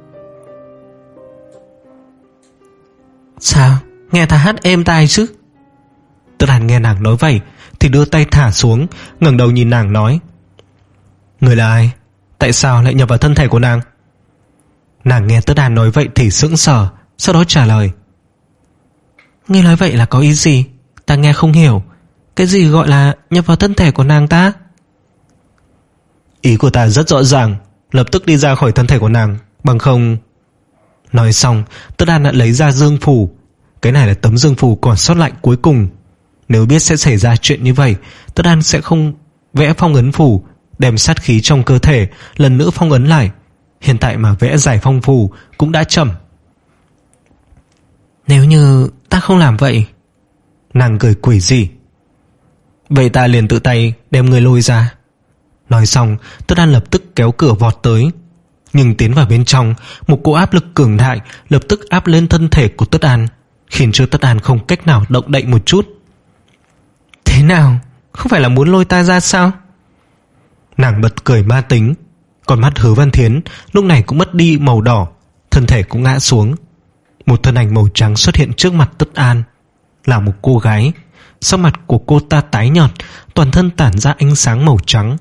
Sao, nghe ta hát êm tai chứ? Tất An nghe nàng nói vậy thì đưa tay thả xuống, ngẩng đầu nhìn nàng nói: Người là ai? Tại sao lại nhập vào thân thể của nàng? Nàng nghe Tất An nói vậy thì sững sờ, sau đó trả lời: Ngươi nói vậy là có ý gì? Ta nghe không hiểu. Cái gì gọi là nhập vào thân thể của nàng ta? Ý của ta rất rõ ràng, lập tức đi ra khỏi thân thể của nàng, bằng không... Nói xong, Tất An đã lấy ra dương phù. Cái này là tấm dương phù còn sót lại cuối cùng. Nếu biết sẽ xảy ra chuyện như vậy, Tất An sẽ không vẽ phong ấn phù, đem sát khí trong cơ thể lần nữa phong ấn lại. Hiện tại mà vẽ giải phong phù cũng đã chậm. Nếu như ta không làm vậy, nàng cười quỷ dị. Vậy ta liền tự tay đem người lôi ra. Nói xong, Tất An lập tức kéo cửa vọt tới. Nhưng tiến vào bên trong, một cỗ áp lực cường đại lập tức áp lên thân thể của Tất An, khiến cho Tất An không cách nào động đậy một chút. Thế nào? Không phải là muốn lôi ta ra sao? Nàng bật cười ma tính. Còn mắt Hứa Văn Thiến lúc này cũng mất đi màu đỏ, thân thể cũng ngã xuống. Một thân ảnh màu trắng xuất hiện trước mặt Tất An, là một cô gái. Sắc mặt của cô ta tái nhợt, toàn thân tản ra ánh sáng màu trắng.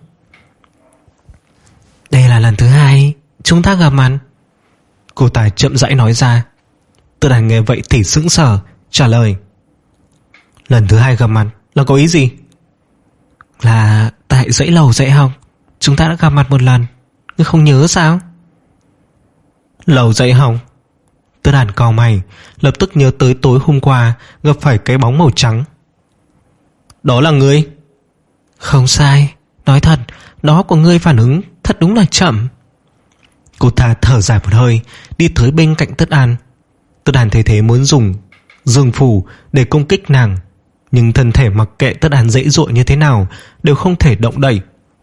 Đây là lần thứ hai chúng ta gặp mặt, cô ta chậm rãi nói ra. Tất An nghe vậy thì sững sờ, trả lời: Lần thứ hai gặp mặt là có ý gì? Là tại dãy lầu dạy học, chúng ta đã gặp mặt một lần, ngươi không nhớ sao? Lầu dạy học? Tất An cau mày, lập tức nhớ tới tối hôm qua gặp phải cái bóng màu trắng. Đó là ngươi? Không sai, nói thật, đó của ngươi phản ứng thật đúng là chậm. Cô ta thở dài một hơi, đi tới bên cạnh Tất An. Tất An thấy thế muốn dùng dương phù để công kích nàng, nhưng thân thể mặc kệ Tất An dãy dụa như thế nào đều không thể động đậy.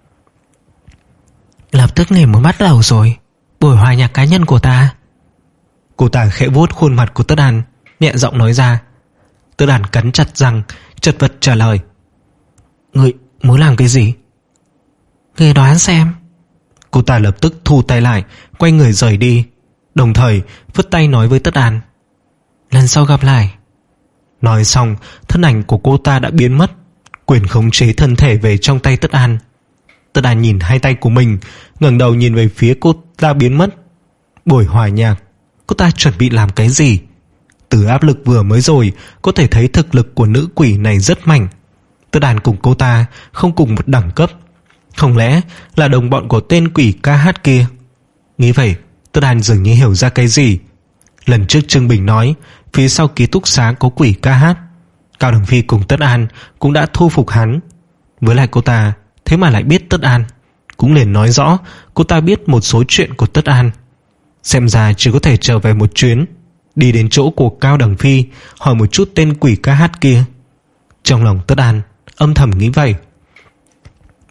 Lập tức ngày mới bắt đầu rồi, buổi hòa nhạc cá nhân của ta. Cô ta khẽ vuốt khuôn mặt của Tất An, nhẹ giọng nói ra. Tất An cắn chặt răng, chật vật trả lời: Ngươi muốn làm cái gì? Ngươi đoán xem. Cô ta lập tức thu tay lại, quay người rời đi, đồng thời phất tay nói với Tất An: Lần sau gặp lại. Nói xong, thân ảnh của cô ta đã biến mất, quyền khống chế thân thể về trong tay Tất An. Tất An nhìn hai tay của mình, ngẩng đầu nhìn về phía cô ta biến mất. Buổi hòa nhạc, cô ta chuẩn bị làm cái gì? Từ áp lực vừa mới rồi, có thể thấy thực lực của nữ quỷ này rất mạnh. Tất An cùng cô ta không cùng một đẳng cấp, không lẽ là đồng bọn của tên quỷ ca hát kia? Nghĩ vậy, Tất An dường như hiểu ra cái gì. Lần trước Trương Bình nói phía sau ký túc xá có quỷ ca hát, Cao Đằng Phi cùng Tất An cũng đã thu phục hắn. Với lại cô ta thế mà lại biết Tất An, cũng liền nói rõ cô ta biết một số chuyện của Tất An. Xem ra chỉ có thể trở về một chuyến, đi đến chỗ của Cao Đằng Phi hỏi một chút tên quỷ ca hát kia. Trong lòng Tất An âm thầm nghĩ vậy.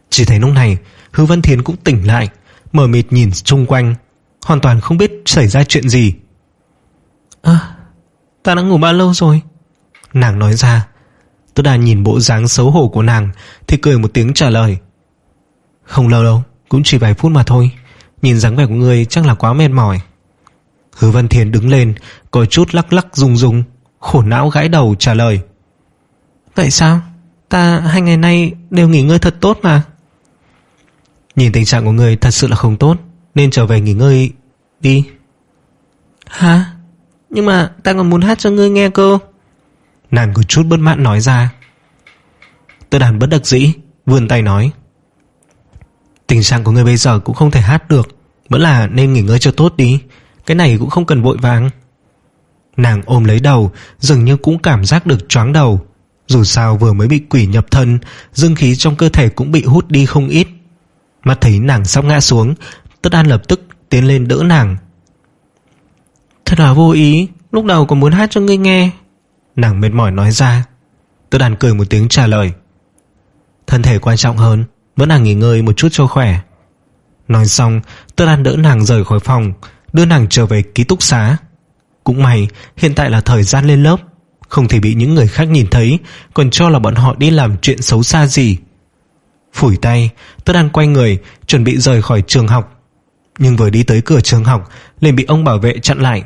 Chỉ thấy lúc này Hứa Văn Thiến cũng tỉnh lại, mờ mịt nhìn xung quanh, hoàn toàn không biết xảy ra chuyện gì. À, ta đã ngủ bao lâu rồi? Nàng nói ra. Tất Đàn nhìn bộ dáng xấu hổ của nàng thì cười một tiếng trả lời. Không lâu đâu, cũng chỉ vài phút mà thôi. Nhìn dáng vẻ của ngươi chắc là quá mệt mỏi. Hứa Văn Thiến đứng lên, có chút lắc lắc rung rung, khổ não gãi đầu trả lời. Vậy sao? Ta hai ngày nay đều nghỉ ngơi thật tốt mà. Nhìn tình trạng của ngươi thật sự là không tốt, nên trở về nghỉ ngơi đi. Hả? Nhưng mà ta còn muốn hát cho ngươi nghe cơ. Nàng có chút bất mãn nói ra. Tất Đàn bất đắc dĩ vươn tay nói. Tình trạng của ngươi bây giờ cũng không thể hát được, vẫn là nên nghỉ ngơi cho tốt đi. Cái này cũng không cần vội vàng. Nàng ôm lấy đầu, dường như cũng cảm giác được choáng đầu. Dù sao vừa mới bị quỷ nhập thân, dương khí trong cơ thể cũng bị hút đi không ít. Mắt thấy nàng sắp ngã xuống, Tất An lập tức tiến lên đỡ nàng. Thật là vô ý, lúc đầu còn muốn hát cho ngươi nghe. Nàng mệt mỏi nói ra. Tất An cười một tiếng trả lời. Thân thể quan trọng hơn, vẫn là nghỉ ngơi một chút cho khỏe. Nói xong, Tất An đỡ nàng rời khỏi phòng, đưa nàng trở về ký túc xá. Cũng may hiện tại là thời gian lên lớp, không thể bị những người khác nhìn thấy, còn cho là bọn họ đi làm chuyện xấu xa gì. Phủi tay, Tất An quay người chuẩn bị rời khỏi trường học, nhưng vừa đi tới cửa trường học liền bị ông bảo vệ chặn lại.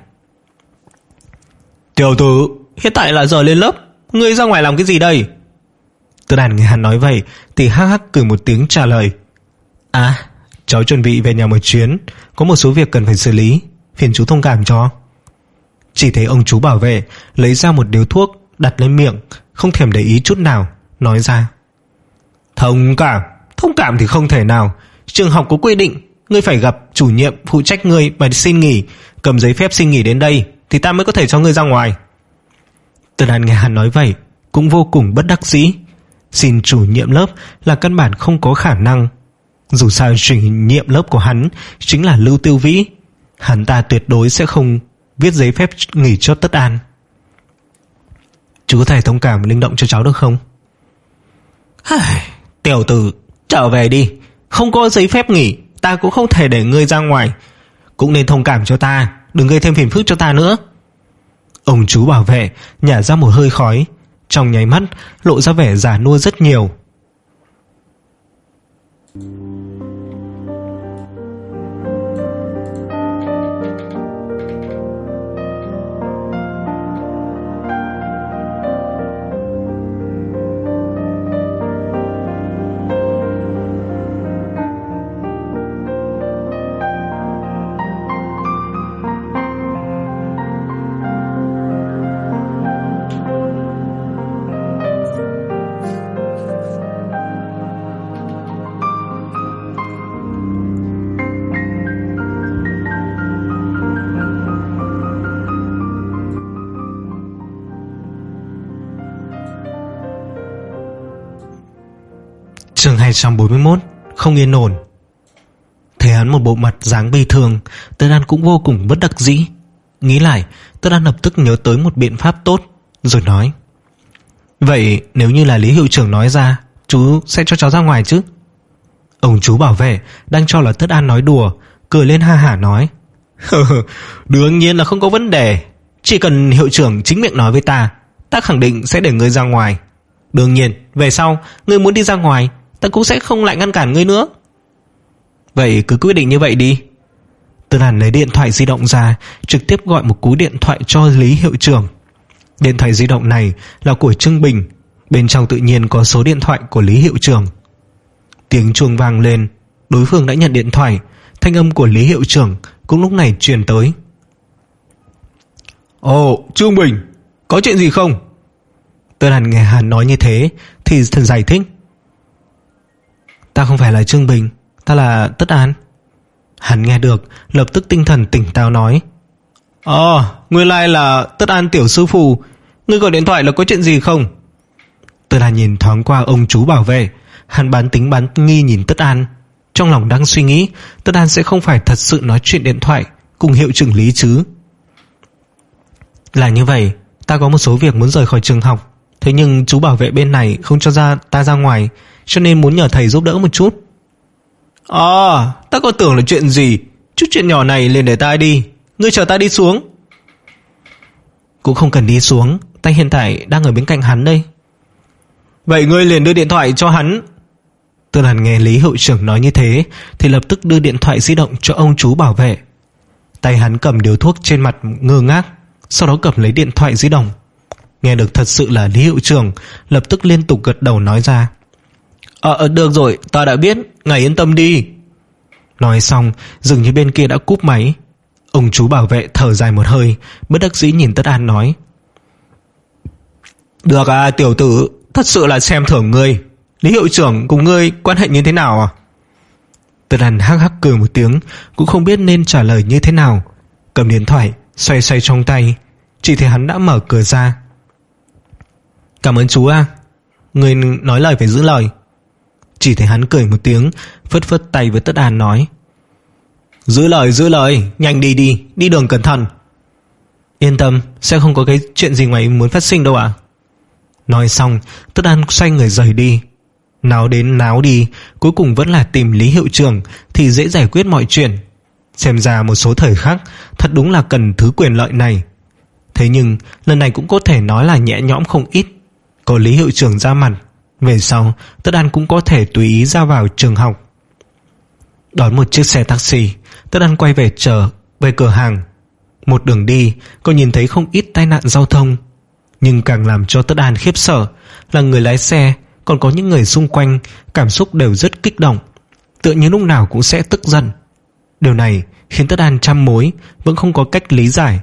Tiểu tử, hiện tại là giờ lên lớp, ngươi ra ngoài làm cái gì đây? Tất An nghe hắn nói vậy thì hắc hắc cười một tiếng trả lời. À, cháu chuẩn bị về nhà một chuyến, có một số việc cần phải xử lý, phiền chú thông cảm cho. Chỉ thấy ông chú bảo vệ lấy ra một điếu thuốc đặt lên miệng, không thèm để ý chút nào, nói ra. Thông cảm, thông cảm thì không thể nào. Trường học có quy định, ngươi phải gặp chủ nhiệm phụ trách ngươi và xin nghỉ, cầm giấy phép xin nghỉ đến đây thì ta mới có thể cho ngươi ra ngoài. Tất An nghe hắn nói vậy cũng vô cùng bất đắc dĩ. Xin chủ nhiệm lớp là căn bản không có khả năng. Dù sao chủ nhiệm lớp của hắn chính là Lưu Tiêu Vĩ, hắn ta tuyệt đối sẽ không viết giấy phép nghỉ cho Tất An. Chú có thể thông cảm và linh động cho cháu được không? Tiểu tử, trở về đi. Không có giấy phép nghỉ, ta cũng không thể để ngươi ra ngoài. Cũng nên thông cảm cho ta, đừng gây thêm phiền phức cho ta nữa. Ông chú bảo vệ nhả ra một hơi khói, trong nháy mắt lộ ra vẻ già nua rất nhiều. Chương hai trăm bốn mươi mốt. Không yên ổn. Thấy hắn một bộ mặt dáng bi thương, Tất An cũng vô cùng bất đắc dĩ. Nghĩ lại, Tất An lập tức nhớ tới một biện pháp tốt, rồi nói. Vậy nếu như là Lý hiệu trưởng nói ra, chú sẽ cho cháu ra ngoài chứ? Ông chú bảo vệ đang cho là Tất An nói đùa, cười lên ha hả nói. Đương nhiên là không có vấn đề. Chỉ cần hiệu trưởng chính miệng nói với ta, ta khẳng định sẽ để ngươi ra ngoài. Đương nhiên về sau ngươi muốn đi ra ngoài, ta cũng sẽ không lại ngăn cản ngươi nữa. Vậy cứ quyết định như vậy đi. Tất An lấy điện thoại di động ra, trực tiếp gọi một cú điện thoại cho Lý hiệu trưởng. Điện thoại di động này là của Trương Bình, bên trong tự nhiên có số điện thoại của Lý hiệu trưởng. Tiếng chuông vang lên, đối phương đã nhận điện thoại. Thanh âm của Lý hiệu trưởng cũng lúc này truyền tới. Ồ, Trương Bình, có chuyện gì không? Tất An nghe hắn nói như thế thì thần giải thích. Ta không phải là Trương Bình, ta là Tất An. Hắn nghe được lập tức tinh thần tỉnh táo nói. Ồ, à, nguyên lai là Tất An tiểu sư phụ. Ngươi gọi điện thoại là có chuyện gì không? Tất An nhìn thoáng qua ông chú bảo vệ, hắn bán tính bán nghi nhìn Tất An, trong lòng đang suy nghĩ Tất An sẽ không phải thật sự nói chuyện điện thoại cùng hiệu trưởng Lý chứ. Là như vậy, ta có một số việc muốn rời khỏi trường học, thế nhưng chú bảo vệ bên này không cho ra ta ra ngoài, cho nên muốn nhờ thầy giúp đỡ một chút. À, ta có tưởng là chuyện gì, chút chuyện nhỏ này liền để ta đi, ngươi chờ ta đi xuống. Cũng không cần đi xuống, ta hiện tại đang ở bên cạnh hắn đây. Vậy ngươi liền đưa điện thoại cho hắn. Tư Đàn nghe Lý hiệu trưởng nói như thế thì lập tức đưa điện thoại di động cho ông chú bảo vệ. Tay hắn cầm điếu thuốc trên mặt ngơ ngác, sau đó cầm lấy điện thoại di động. Nghe được thật sự là Lý hiệu trưởng, lập tức liên tục gật đầu nói ra: Ờ được rồi, ta đã biết, ngài yên tâm đi. Nói xong dường như bên kia đã cúp máy. Ông chú bảo vệ thở dài một hơi, bất đắc dĩ nhìn Tất An nói: Được à tiểu tử, thật sự là xem thường ngươi. Lý hiệu trưởng cùng ngươi quan hệ như thế nào à? Tất An hắc hắc cười một tiếng, cũng không biết nên trả lời như thế nào. Cầm điện thoại xoay xoay trong tay, chỉ thấy hắn đã mở cửa ra. Cảm ơn chú à, ngươi nói lời phải giữ lời. Chỉ thấy hắn cười một tiếng, phất phất tay với Tất An nói: Giữ lời giữ lời, nhanh đi đi, đi đường cẩn thận. Yên tâm, sẽ không có cái chuyện gì ngoài muốn phát sinh đâu ạ. À? Nói xong Tất An xoay người rời đi. Náo đến náo đi, cuối cùng vẫn là tìm Lý hiệu trưởng thì dễ giải quyết mọi chuyện. Xem ra một số thời khắc thật đúng là cần thứ quyền lợi này. Thế nhưng lần này cũng có thể nói là nhẹ nhõm không ít. Có Lý hiệu trưởng ra mặt, về sau Tất An cũng có thể tùy ý ra vào trường học. Đón một chiếc xe taxi, Tất An quay về chờ về cửa hàng. Một đường đi cô nhìn thấy không ít tai nạn giao thông, nhưng càng làm cho Tất An khiếp sợ là người lái xe còn có những người xung quanh cảm xúc đều rất kích động, tựa như lúc nào cũng sẽ tức giận. Điều này khiến Tất An trăm mối vẫn không có cách lý giải.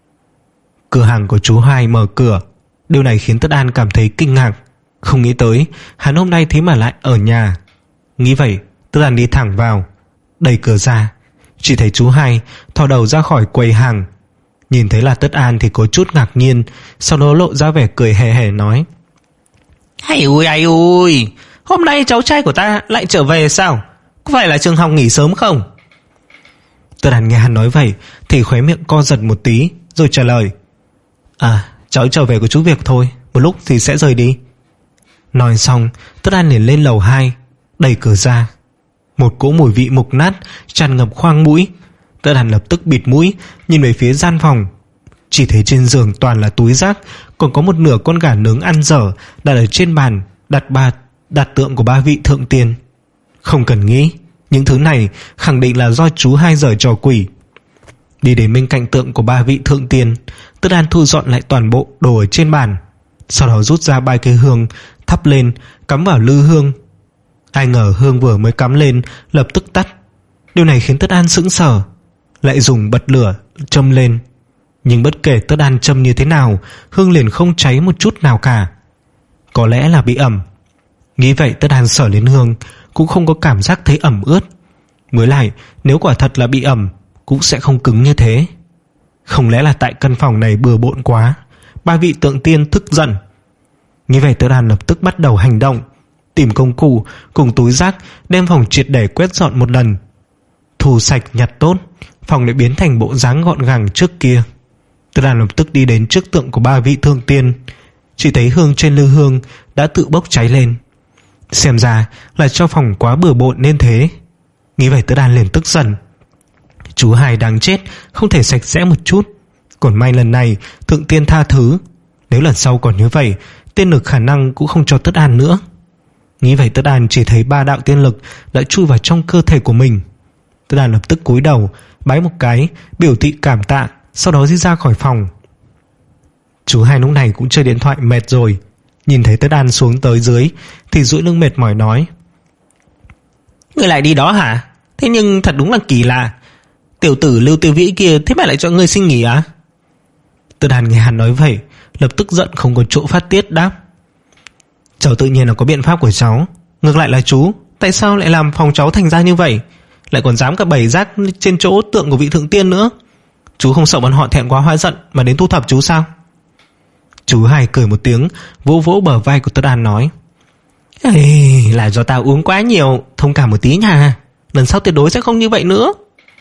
Cửa hàng của chú Hai mở cửa, điều này khiến Tất An cảm thấy kinh ngạc. Không nghĩ tới hắn hôm nay thế mà lại ở nhà. Nghĩ vậy Tất An đi thẳng vào, đẩy cửa ra, chỉ thấy chú Hai thò đầu ra khỏi quầy hàng. Nhìn thấy là Tất An thì có chút ngạc nhiên, sau đó lộ ra vẻ cười hề hề nói: Hay ui ai ui, hôm nay cháu trai của ta lại trở về sao? Có phải là trường học nghỉ sớm không? Tất An nghe hắn nói vậy thì khóe miệng co giật một tí, rồi trả lời: À, cháu trở về có chút việc thôi, một lúc thì sẽ rời đi. Nói xong Tất An liền lên lầu hai, đẩy cửa ra. Một cỗ mùi vị mục nát tràn ngập khoang mũi. Tất An lập tức bịt mũi, nhìn về phía gian phòng. Chỉ thấy trên giường toàn là túi rác, còn có một nửa con gà nướng ăn dở đặt ở trên bàn, đặt ba đặt tượng của ba vị thượng tiên. Không cần nghĩ, những thứ này khẳng định là do chú Hai giở trò quỷ. Đi đến bên cạnh tượng của ba vị thượng tiên, Tất An thu dọn lại toàn bộ đồ ở trên bàn, sau đó rút ra ba cây hương thắp lên, cắm vào lư hương. Ai ngờ hương vừa mới cắm lên lập tức tắt. Điều này khiến Tất An sững sờ, lại dùng bật lửa châm lên. Nhưng bất kể Tất An châm như thế nào, hương liền không cháy một chút nào cả. Có lẽ là bị ẩm. Nghĩ vậy Tất An sờ lên hương cũng không có cảm giác thấy ẩm ướt. Mới lại nếu quả thật là bị ẩm cũng sẽ không cứng như thế. Không lẽ là tại căn phòng này bừa bộn quá, ba vị tượng tiên tức giận. Nghĩ vậy Tất An lập tức bắt đầu hành động, tìm công cụ cùng túi rác đem phòng triệt để quét dọn một lần. Thu sạch nhặt tốt, phòng lại biến thành bộ dáng gọn gàng trước kia. Tất An lập tức đi đến trước tượng của ba vị thượng tiên. Chỉ thấy hương trên lư hương đã tự bốc cháy lên. Xem ra là cho phòng quá bừa bộn nên thế. Nghĩ vậy Tất An liền tức giận. Chú Hai đáng chết, không thể sạch sẽ một chút. Còn may lần này thượng tiên tha thứ, nếu lần sau còn như vậy, tiên lực khả năng cũng không cho Tất An nữa. Nghĩ vậy Tất An chỉ thấy ba đạo tiên lực đã chui vào trong cơ thể của mình. Tất An lập tức cúi đầu bái một cái, biểu thị cảm tạ, sau đó đi ra khỏi phòng. Chú Hai lúc này cũng chơi điện thoại mệt rồi, nhìn thấy Tất An xuống tới dưới thì duỗi lưng mệt mỏi nói: Ngươi lại đi đó hả? Thế nhưng thật đúng là kỳ lạ, tiểu tử Lưu Tiêu Vĩ kia thế mà lại cho ngươi xin nghỉ á? Tất An nghe hắn nói vậy lập tức giận không có chỗ phát tiết, đáp: Cháu tự nhiên là có biện pháp của cháu. Ngược lại là chú, tại sao lại làm phòng cháu thành ra như vậy, lại còn dám cả bày rác trên chỗ tượng của vị thượng tiên nữa? Chú không sợ bọn họ thẹn quá hóa giận mà đến thu thập chú sao? Chú Hai cười một tiếng, vỗ vỗ bờ vai của Tất An nói: Ê, là do tao uống quá nhiều, thông cảm một tí nha, lần sau tuyệt đối sẽ không như vậy nữa.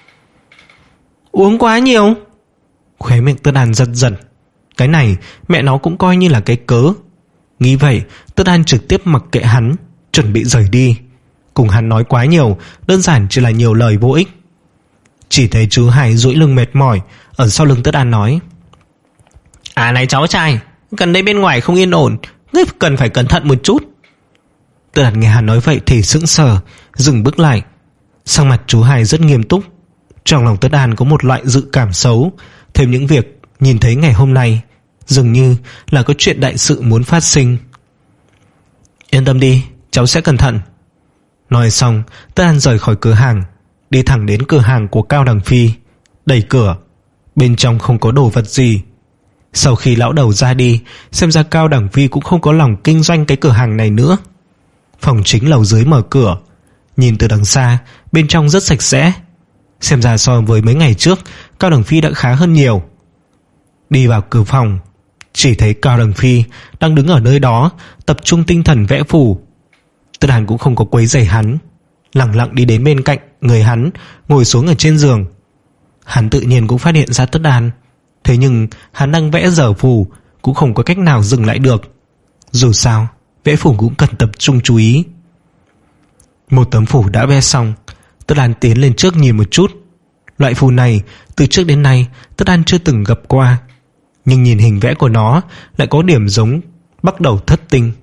Uống quá nhiều? Khóe miệng Tất An giật giật. Cái này mẹ nó cũng coi như là cái cớ. Nghĩ vậy Tất An trực tiếp mặc kệ hắn, chuẩn bị rời đi. Cùng hắn nói quá nhiều, đơn giản chỉ là nhiều lời vô ích. Chỉ thấy chú Hải duỗi lưng mệt mỏi ở sau lưng Tất An nói: À này cháu trai, gần đây bên ngoài không yên ổn, ngươi cần phải cẩn thận một chút. Tất An nghe hắn nói vậy thì sững sờ, dừng bước lại. Sang mặt chú Hải rất nghiêm túc. Trong lòng Tất An có một loại dự cảm xấu. Thêm những việc nhìn thấy ngày hôm nay, dường như là có chuyện đại sự muốn phát sinh. Yên tâm đi, cháu sẽ cẩn thận. Nói xong, Tất An rời khỏi cửa hàng, đi thẳng đến cửa hàng của Cao Đằng Phi. Đẩy cửa, bên trong không có đồ vật gì. Sau khi lão đầu ra đi, xem ra Cao Đằng Phi cũng không có lòng kinh doanh cái cửa hàng này nữa. Phòng chính lầu dưới mở cửa, nhìn từ đằng xa, bên trong rất sạch sẽ. Xem ra so với mấy ngày trước, Cao Đằng Phi đã khá hơn nhiều. Đi vào cửa phòng, chỉ thấy Cao Đằng Phi đang đứng ở nơi đó, tập trung tinh thần vẽ phù. Tất An cũng không có quấy rầy hắn, lặng lặng đi đến bên cạnh người hắn, ngồi xuống ở trên giường. Hắn tự nhiên cũng phát hiện ra Tất An, thế nhưng hắn đang vẽ dở phù, cũng không có cách nào dừng lại được. Dù sao, vẽ phù cũng cần tập trung chú ý. Một tấm phù đã vẽ xong, Tất An tiến lên trước nhìn một chút. Loại phù này từ trước đến nay Tất An chưa từng gặp qua, nhưng nhìn hình vẽ của nó lại có điểm giống bắt đầu thất tinh.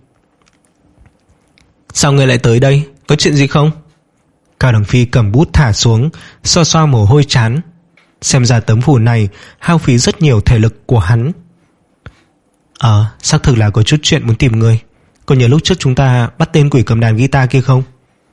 Sao ngươi lại tới đây? Có chuyện gì không? Cao Đằng Phi cầm bút thả xuống, xoa xoa mồ hôi chán. Xem ra tấm phù này hao phí rất nhiều thể lực của hắn. Ờ, xác thực là có chút chuyện muốn tìm ngươi. Có nhớ lúc trước chúng ta bắt tên quỷ cầm đàn guitar kia không?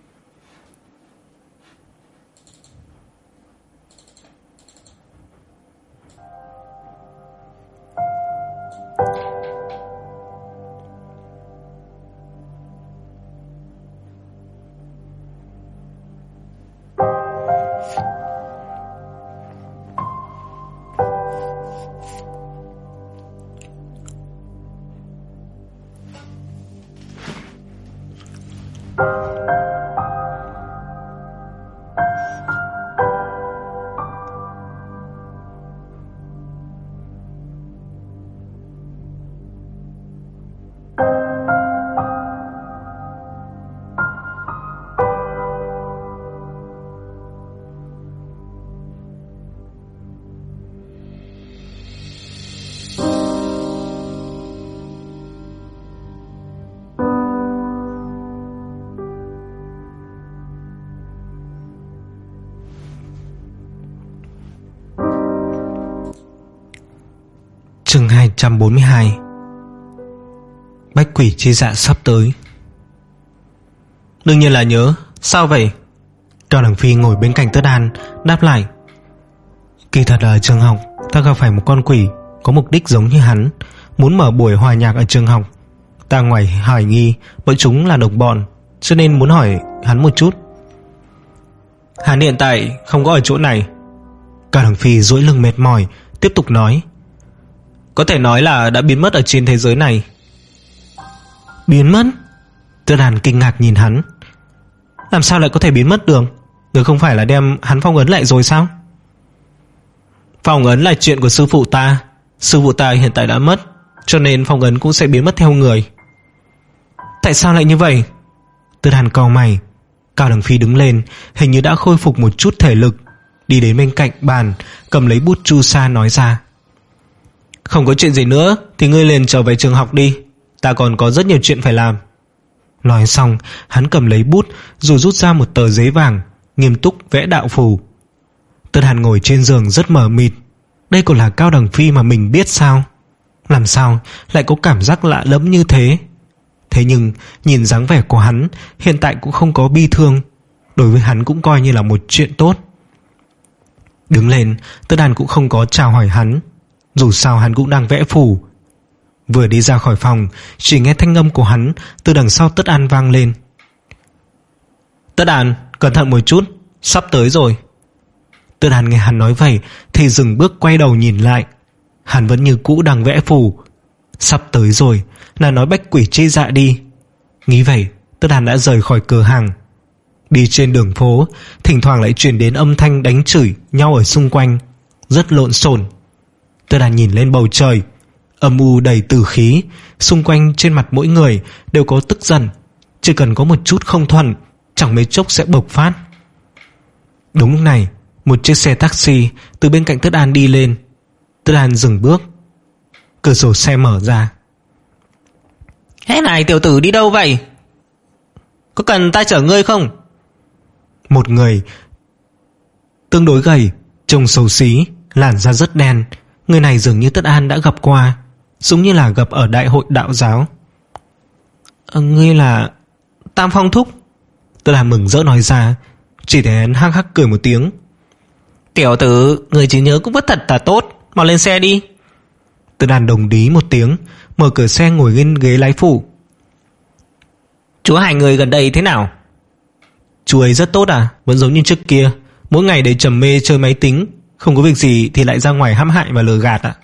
Chương hai trăm bốn mươi hai. Bách quỷ chi dạ sắp tới. Đương nhiên là nhớ. Sao vậy? Cao Đằng Phi ngồi bên cạnh Tất An đáp lại: Kỳ thật ở trường học ta gặp phải một con quỷ có mục đích giống như hắn, muốn mở buổi hòa nhạc ở trường học. Ta ngoài hoài nghi bọn chúng là đồng bọn, cho nên muốn hỏi hắn một chút. Hắn hiện tại không có ở chỗ này. Cao Đằng Phi duỗi lưng mệt mỏi, tiếp tục nói: Có thể nói là đã biến mất ở trên thế giới này. Biến mất? Tất An kinh ngạc nhìn hắn. Làm sao lại có thể biến mất được? Người không phải là đem hắn phong ấn lại rồi sao? Phong ấn là chuyện của sư phụ ta. Sư phụ ta hiện tại đã mất, cho nên phong ấn cũng sẽ biến mất theo người. Tại sao lại như vậy? Tất An cau mày. Cao Đằng Phi đứng lên, hình như đã khôi phục một chút thể lực, đi đến bên cạnh bàn, cầm lấy bút chu sa nói ra: Không có chuyện gì nữa thì ngươi liền trở về trường học đi, ta còn có rất nhiều chuyện phải làm. Nói xong, hắn cầm lấy bút rồi rút ra một tờ giấy vàng, nghiêm túc vẽ đạo phù. Tất Hàn ngồi trên giường rất mờ mịt. Đây còn là Cao Đằng Phi mà mình biết sao? Làm sao lại có cảm giác lạ lẫm như thế? Thế nhưng nhìn dáng vẻ của hắn hiện tại cũng không có bi thương, đối với hắn cũng coi như là một chuyện tốt. Đứng lên, Tất Hàn cũng không có chào hỏi hắn, dù sao hắn cũng đang vẽ phù. Vừa đi ra khỏi phòng, chỉ nghe thanh âm của hắn từ đằng sau Tất An vang lên: Tất An, cẩn thận một chút, sắp tới rồi. Tất An nghe hắn nói vậy thì dừng bước quay đầu nhìn lại. Hắn vẫn như cũ đang vẽ phù. Sắp tới rồi là nói bách quỷ chê dạ đi. Nghĩ vậy, Tất An đã rời khỏi cửa hàng. Đi trên đường phố, thỉnh thoảng lại truyền đến âm thanh đánh chửi nhau ở xung quanh, rất lộn xộn. Tất An nhìn lên bầu trời, âm u đầy tử khí, xung quanh trên mặt mỗi người đều có tức giận, chỉ cần có một chút không thuận, chẳng mấy chốc sẽ bộc phát. Đúng lúc này, một chiếc xe taxi từ bên cạnh Tất An đi lên. Tất An dừng bước. Cửa sổ xe mở ra. Thế này tiểu tử, đi đâu vậy? Có cần ta chở ngươi không? Một người tương đối gầy, trông xấu xí, làn da rất đen. Người này dường như Tất An đã gặp qua, giống như là gặp ở đại hội đạo giáo. À, ngươi là Tam Phong thúc? Tất An mừng rỡ nói ra. Chỉ thấy hắn hắc hắc cười một tiếng. Tiểu tử, người trí nhớ cũng rất thật là tốt. Mau lên xe đi. Tất An đồng ý một tiếng, mở cửa xe ngồi lên ghế lái phụ. Chú hai người gần đây thế nào? Chú ấy rất tốt à? Vẫn giống như trước kia, mỗi ngày đều trầm mê chơi máy tính, không có việc gì thì lại ra ngoài hãm hại và lừa gạt ạ.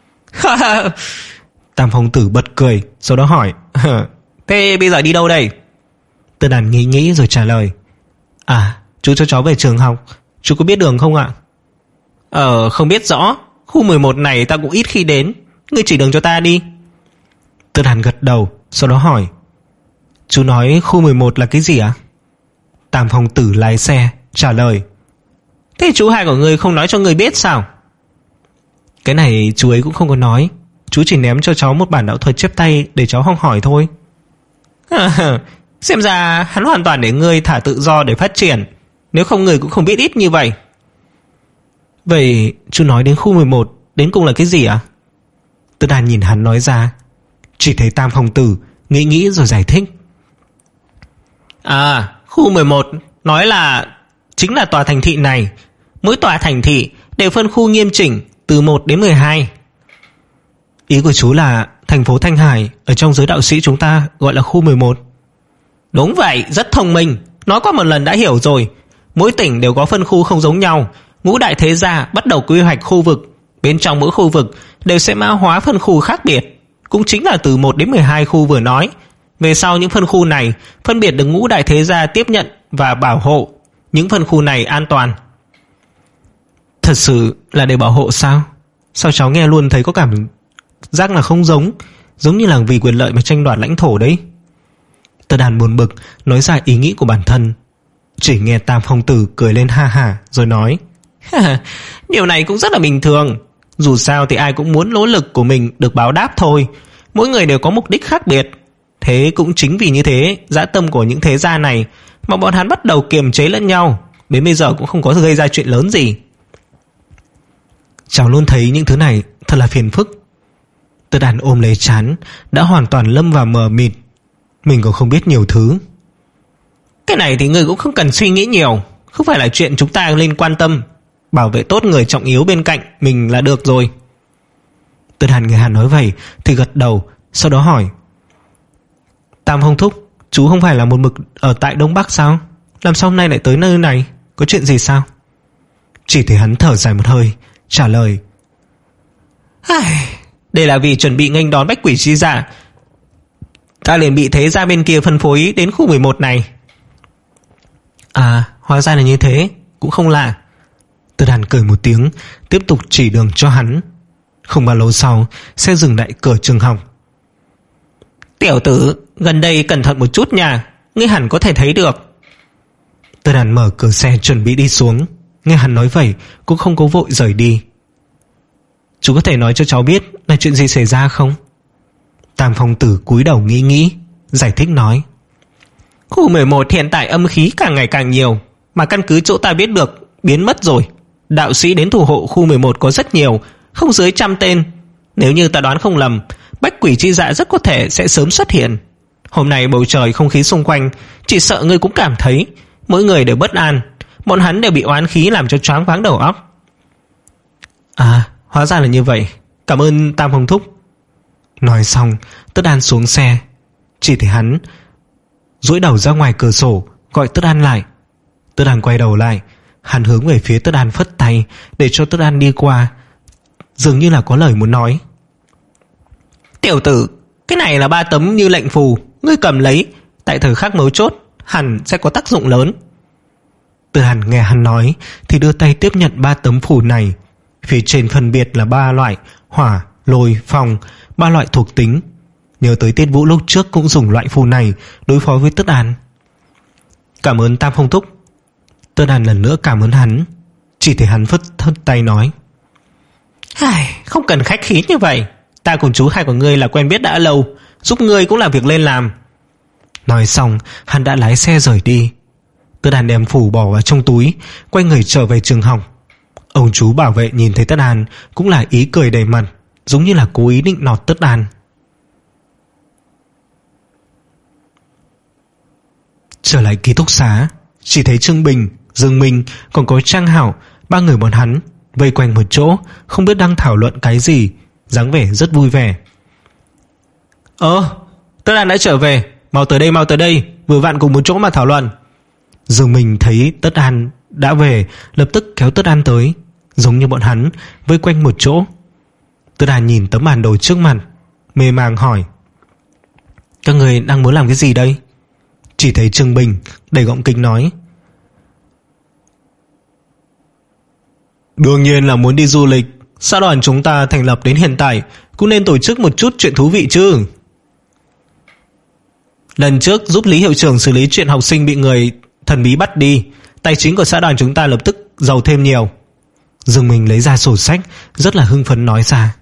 Tam Phong tử bật cười, sau đó hỏi. Thế bây giờ đi đâu đây? Tất An nghĩ nghĩ rồi trả lời. À, chú cho cháu về trường học. Chú có biết đường không ạ? Ờ, không biết rõ. Khu mười một này ta cũng ít khi đến. Ngươi chỉ đường cho ta đi. Tất An gật đầu, sau đó hỏi. Chú nói khu mười một là cái gì ạ? Tam Phong tử lái xe trả lời. Thế chú hai của ngươi không nói cho ngươi biết sao? Cái này chú ấy cũng không có nói. Chú chỉ ném cho cháu một bản đạo thuật chép tay để cháu học hỏi thôi. À, xem ra hắn hoàn toàn để ngươi thả tự do để phát triển. Nếu không ngươi cũng không biết ít như vậy. Vậy chú nói đến khu mười một đến cùng là cái gì ạ? Tất An nhìn hắn nói ra. Chỉ thấy Tam Phong tử nghĩ nghĩ rồi giải thích. À, khu mười một nói là chính là tòa thành thị này. Mỗi tòa thành thị đều phân khu nghiêm chỉnh từ một đến mười hai. Ý của chú là thành phố Thanh Hải ở trong giới đạo sĩ chúng ta gọi là khu mười một. Đúng vậy, rất thông minh. Nói qua một lần đã hiểu rồi. Mỗi tỉnh đều có phân khu không giống nhau. Ngũ đại thế gia bắt đầu quy hoạch khu vực. Bên trong mỗi khu vực đều sẽ mã hóa phân khu khác biệt, cũng chính là từ một đến mười hai khu vừa nói. Về sau những phân khu này phân biệt được ngũ đại thế gia tiếp nhận và bảo hộ. Những phân khu này an toàn. Thật sự là để bảo hộ sao? Sao cháu nghe luôn thấy có cảm giác là không giống, giống như là vì quyền lợi mà tranh đoạt lãnh thổ đấy. Tất An buồn bực nói ra ý nghĩ của bản thân. Chỉ nghe Tam Phong tử cười lên ha ha rồi nói. Điều này cũng rất là bình thường. Dù sao thì ai cũng muốn nỗ lực của mình được báo đáp thôi. Mỗi người đều có mục đích khác biệt. Thế cũng chính vì như thế, dã tâm của những thế gia này mà bọn hắn bắt đầu kiềm chế lẫn nhau. Đến bây giờ cũng không có gây ra chuyện lớn gì. Cháu luôn thấy những thứ này thật là phiền phức. Tất An ôm lấy trán, đã hoàn toàn lâm vào mờ mịt. Mình còn không biết nhiều thứ. Cái này thì người cũng không cần suy nghĩ nhiều. Không phải là chuyện chúng ta nên quan tâm. Bảo vệ tốt người trọng yếu bên cạnh mình là được rồi. Tất An nghe hắn nói vậy thì gật đầu, sau đó hỏi. Tam Phong thúc, chú không phải là một mực ở tại Đông Bắc sao? Làm sao hôm nay lại tới nơi này? Có chuyện gì sao? Chỉ thấy hắn thở dài một hơi, trả lời. Đây là vì chuẩn bị nghênh đón Bách Quỷ Chi Giả, ta liền bị thế gia bên kia phân phối đến khu mười một này. À, hóa ra là như thế, cũng không lạ. Tất An cười một tiếng, tiếp tục chỉ đường cho hắn. Không bao lâu sau, xe dừng lại cửa trường học. Tiểu tử, gần đây cẩn thận một chút nha, ngươi hẳn có thể thấy được. Tất An mở cửa xe chuẩn bị đi xuống. Nghe hắn nói vậy cũng không có vội rời đi. Chú có thể nói cho cháu biết là chuyện gì xảy ra không? Tam Phong tử cúi đầu nghĩ nghĩ, giải thích nói. Khu mười một hiện tại âm khí càng ngày càng nhiều, mà căn cứ chỗ ta biết được biến mất rồi. Đạo sĩ đến thủ hộ khu mười một có rất nhiều, không dưới trăm tên. Nếu như ta đoán không lầm, Bách Quỷ Chi Dạ rất có thể sẽ sớm xuất hiện. Hôm nay bầu trời không khí xung quanh, chỉ sợ ngươi cũng cảm thấy mỗi người đều bất an. Bọn hắn đều bị oán khí làm cho choáng váng đầu óc. À, hóa ra là như vậy. Cảm ơn Tam Phong thúc. Nói xong, Tất An xuống xe. Chỉ thấy hắn duỗi đầu ra ngoài cửa sổ gọi Tất An lại. Tất An quay đầu lại, hắn hướng về phía Tất An phất tay để cho Tất An đi qua, dường như là có lời muốn nói. Tiểu tử, cái này là ba tấm như lệnh phù, ngươi cầm lấy, tại thời khắc mấu chốt hẳn sẽ có tác dụng lớn. Tất An nghe hắn nói thì đưa tay tiếp nhận ba tấm phù này. Phía trên phân biệt là ba loại hỏa, lôi, phong, ba loại thuộc tính. nhớ tới Tiết Vũ lúc trước cũng dùng loại phù này đối phó với Tất An. Cảm ơn Tam Phong thúc. Tất An lần nữa cảm ơn hắn. Chỉ thấy hắn phất thất tay nói: Ai, không cần khách khí như vậy. Ta cùng chú hai của ngươi là quen biết đã lâu, giúp ngươi cũng là việc lên làm. Nói xong hắn đã lái xe rời đi. Tất An đem phủ bỏ vào trong túi, quay người trở về trường học. Ông chú bảo vệ nhìn thấy Tất An cũng là ý cười đầy mặt, giống như là cố ý định nọt Tất An. Trở lại ký túc xá, chỉ thấy Trương Bình, Dương Minh còn có Trang Hảo, ba người bọn hắn vây quanh một chỗ, không biết đang thảo luận cái gì, dáng vẻ rất vui vẻ. Ờ, Tất An đã trở về, mau tới đây, mau tới đây, vừa vặn cùng một chỗ mà thảo luận. Dương Minh thấy Tất An đã về, lập tức kéo Tất An tới, giống như bọn hắn vây quanh một chỗ. Tất An nhìn tấm bản đồ trước mặt, mê màng hỏi: Các người đang muốn làm cái gì đây? Chỉ thấy Trương Bình đẩy gọng kính nói: Đương nhiên là muốn đi du lịch. Xã đoàn chúng ta thành lập đến hiện tại cũng nên tổ chức một chút chuyện thú vị chứ. Lần trước giúp Lý hiệu trưởng xử lý chuyện học sinh bị người thần bí bắt đi, tài chính của xã đoàn chúng ta lập tức giàu thêm nhiều. Dương Minh lấy ra sổ sách, rất là hưng phấn nói ra.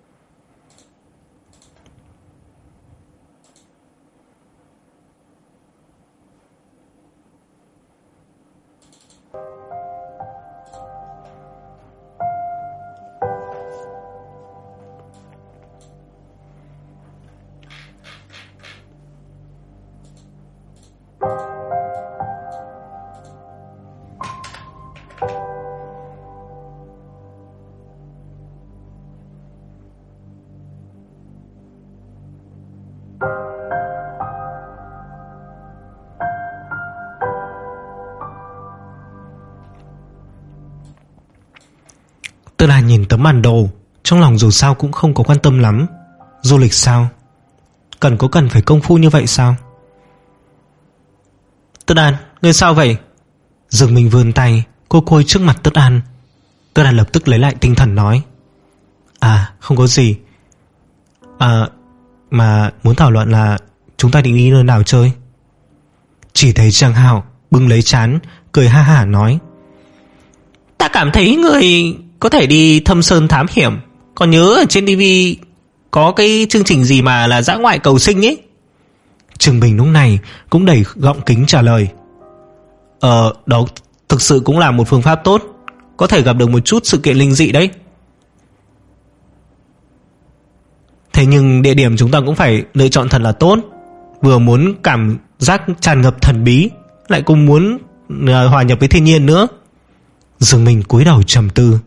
Tất An nhìn tấm bản đồ, trong lòng dù sao cũng không có quan tâm lắm. Du lịch sao? Cần có cần phải công phu như vậy sao? Tất An, ngươi sao vậy? Dương Minh vươn tay cô côi trước mặt Tất An. Tất An lập tức lấy lại tinh thần nói: À, không có gì. À, mà muốn thảo luận là chúng ta định đi nơi nào chơi. Chỉ thấy Trang Hảo bưng lấy trán, cười ha hả nói: Ta cảm thấy người có thể đi Thâm Sơn thám hiểm. Còn nhớ ở trên ti vi có cái chương trình gì mà là dã ngoại cầu sinh ấy. Trương Bình lúc này cũng đẩy gọng kính trả lời: Ờ, đó thực sự cũng là một phương pháp tốt, có thể gặp được một chút sự kiện linh dị đấy. Thế nhưng địa điểm chúng ta cũng phải lựa chọn thật là tốt, vừa muốn cảm giác tràn ngập thần bí, lại cũng muốn uh, hòa nhập với thiên nhiên nữa. Dương Minh cúi đầu trầm tư.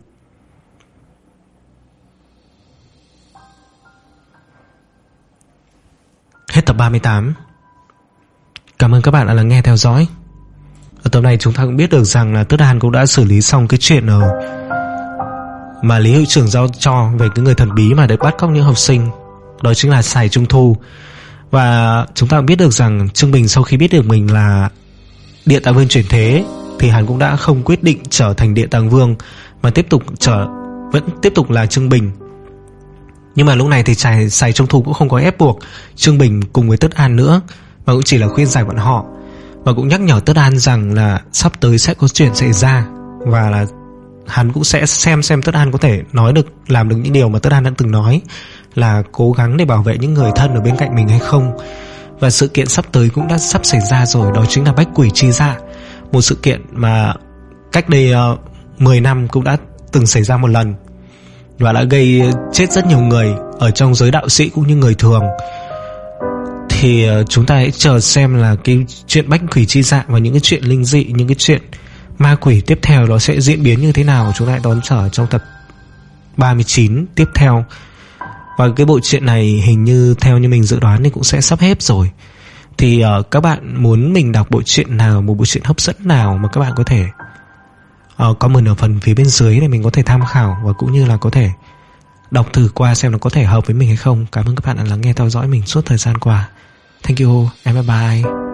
Hết tập ba mươi tám. Cảm ơn các bạn đã lắng nghe theo dõi. Ở tập này chúng ta cũng biết được rằng là Tất An cũng đã xử lý xong cái chuyện ở mà Lý hiệu trưởng giao cho về cái người thần bí mà để bắt cóc những học sinh, đó chính là Sài Trung Thu. Và chúng ta cũng biết được rằng Trương Bình sau khi biết được mình là Địa Tạng Vương chuyển thế thì hắn cũng đã không quyết định trở thành Địa Tạng Vương mà tiếp tục trở vẫn tiếp tục là Trương Bình. Nhưng mà lúc này thì Sài, Sài Trung Thu cũng không có ép buộc Trương Bình cùng với Tất An nữa, mà cũng chỉ là khuyên giải bọn họ, và cũng nhắc nhở Tất An rằng là sắp tới sẽ có chuyện xảy ra, và là hắn cũng sẽ xem xem Tất An có thể nói được, làm được những điều mà Tất An đã từng nói, là cố gắng để bảo vệ những người thân ở bên cạnh mình hay không. Và sự kiện sắp tới cũng đã sắp xảy ra rồi, đó chính là Bách Quỷ Chi Dạ, một sự kiện mà cách đây uh, mười năm cũng đã từng xảy ra một lần và đã gây chết rất nhiều người ở trong giới đạo sĩ cũng như người thường. Thì uh, chúng ta hãy chờ xem là cái chuyện Bách Quỷ Chi Dạ và những cái chuyện linh dị, những cái chuyện ma quỷ tiếp theo nó sẽ diễn biến như thế nào. Chúng ta hãy đón chờ trong tập ba mươi chín tiếp theo. Và cái bộ truyện này hình như theo như mình dự đoán thì cũng sẽ sắp hết rồi. Thì uh, các bạn muốn mình đọc bộ truyện nào, một bộ truyện hấp dẫn nào mà các bạn có thể uh, comment ở phần phía bên dưới để mình có thể tham khảo, và cũng như là có thể đọc thử qua xem nó có thể hợp với mình hay không. Cảm ơn các bạn đã lắng nghe theo dõi mình suốt thời gian qua. Thank you and bye bye.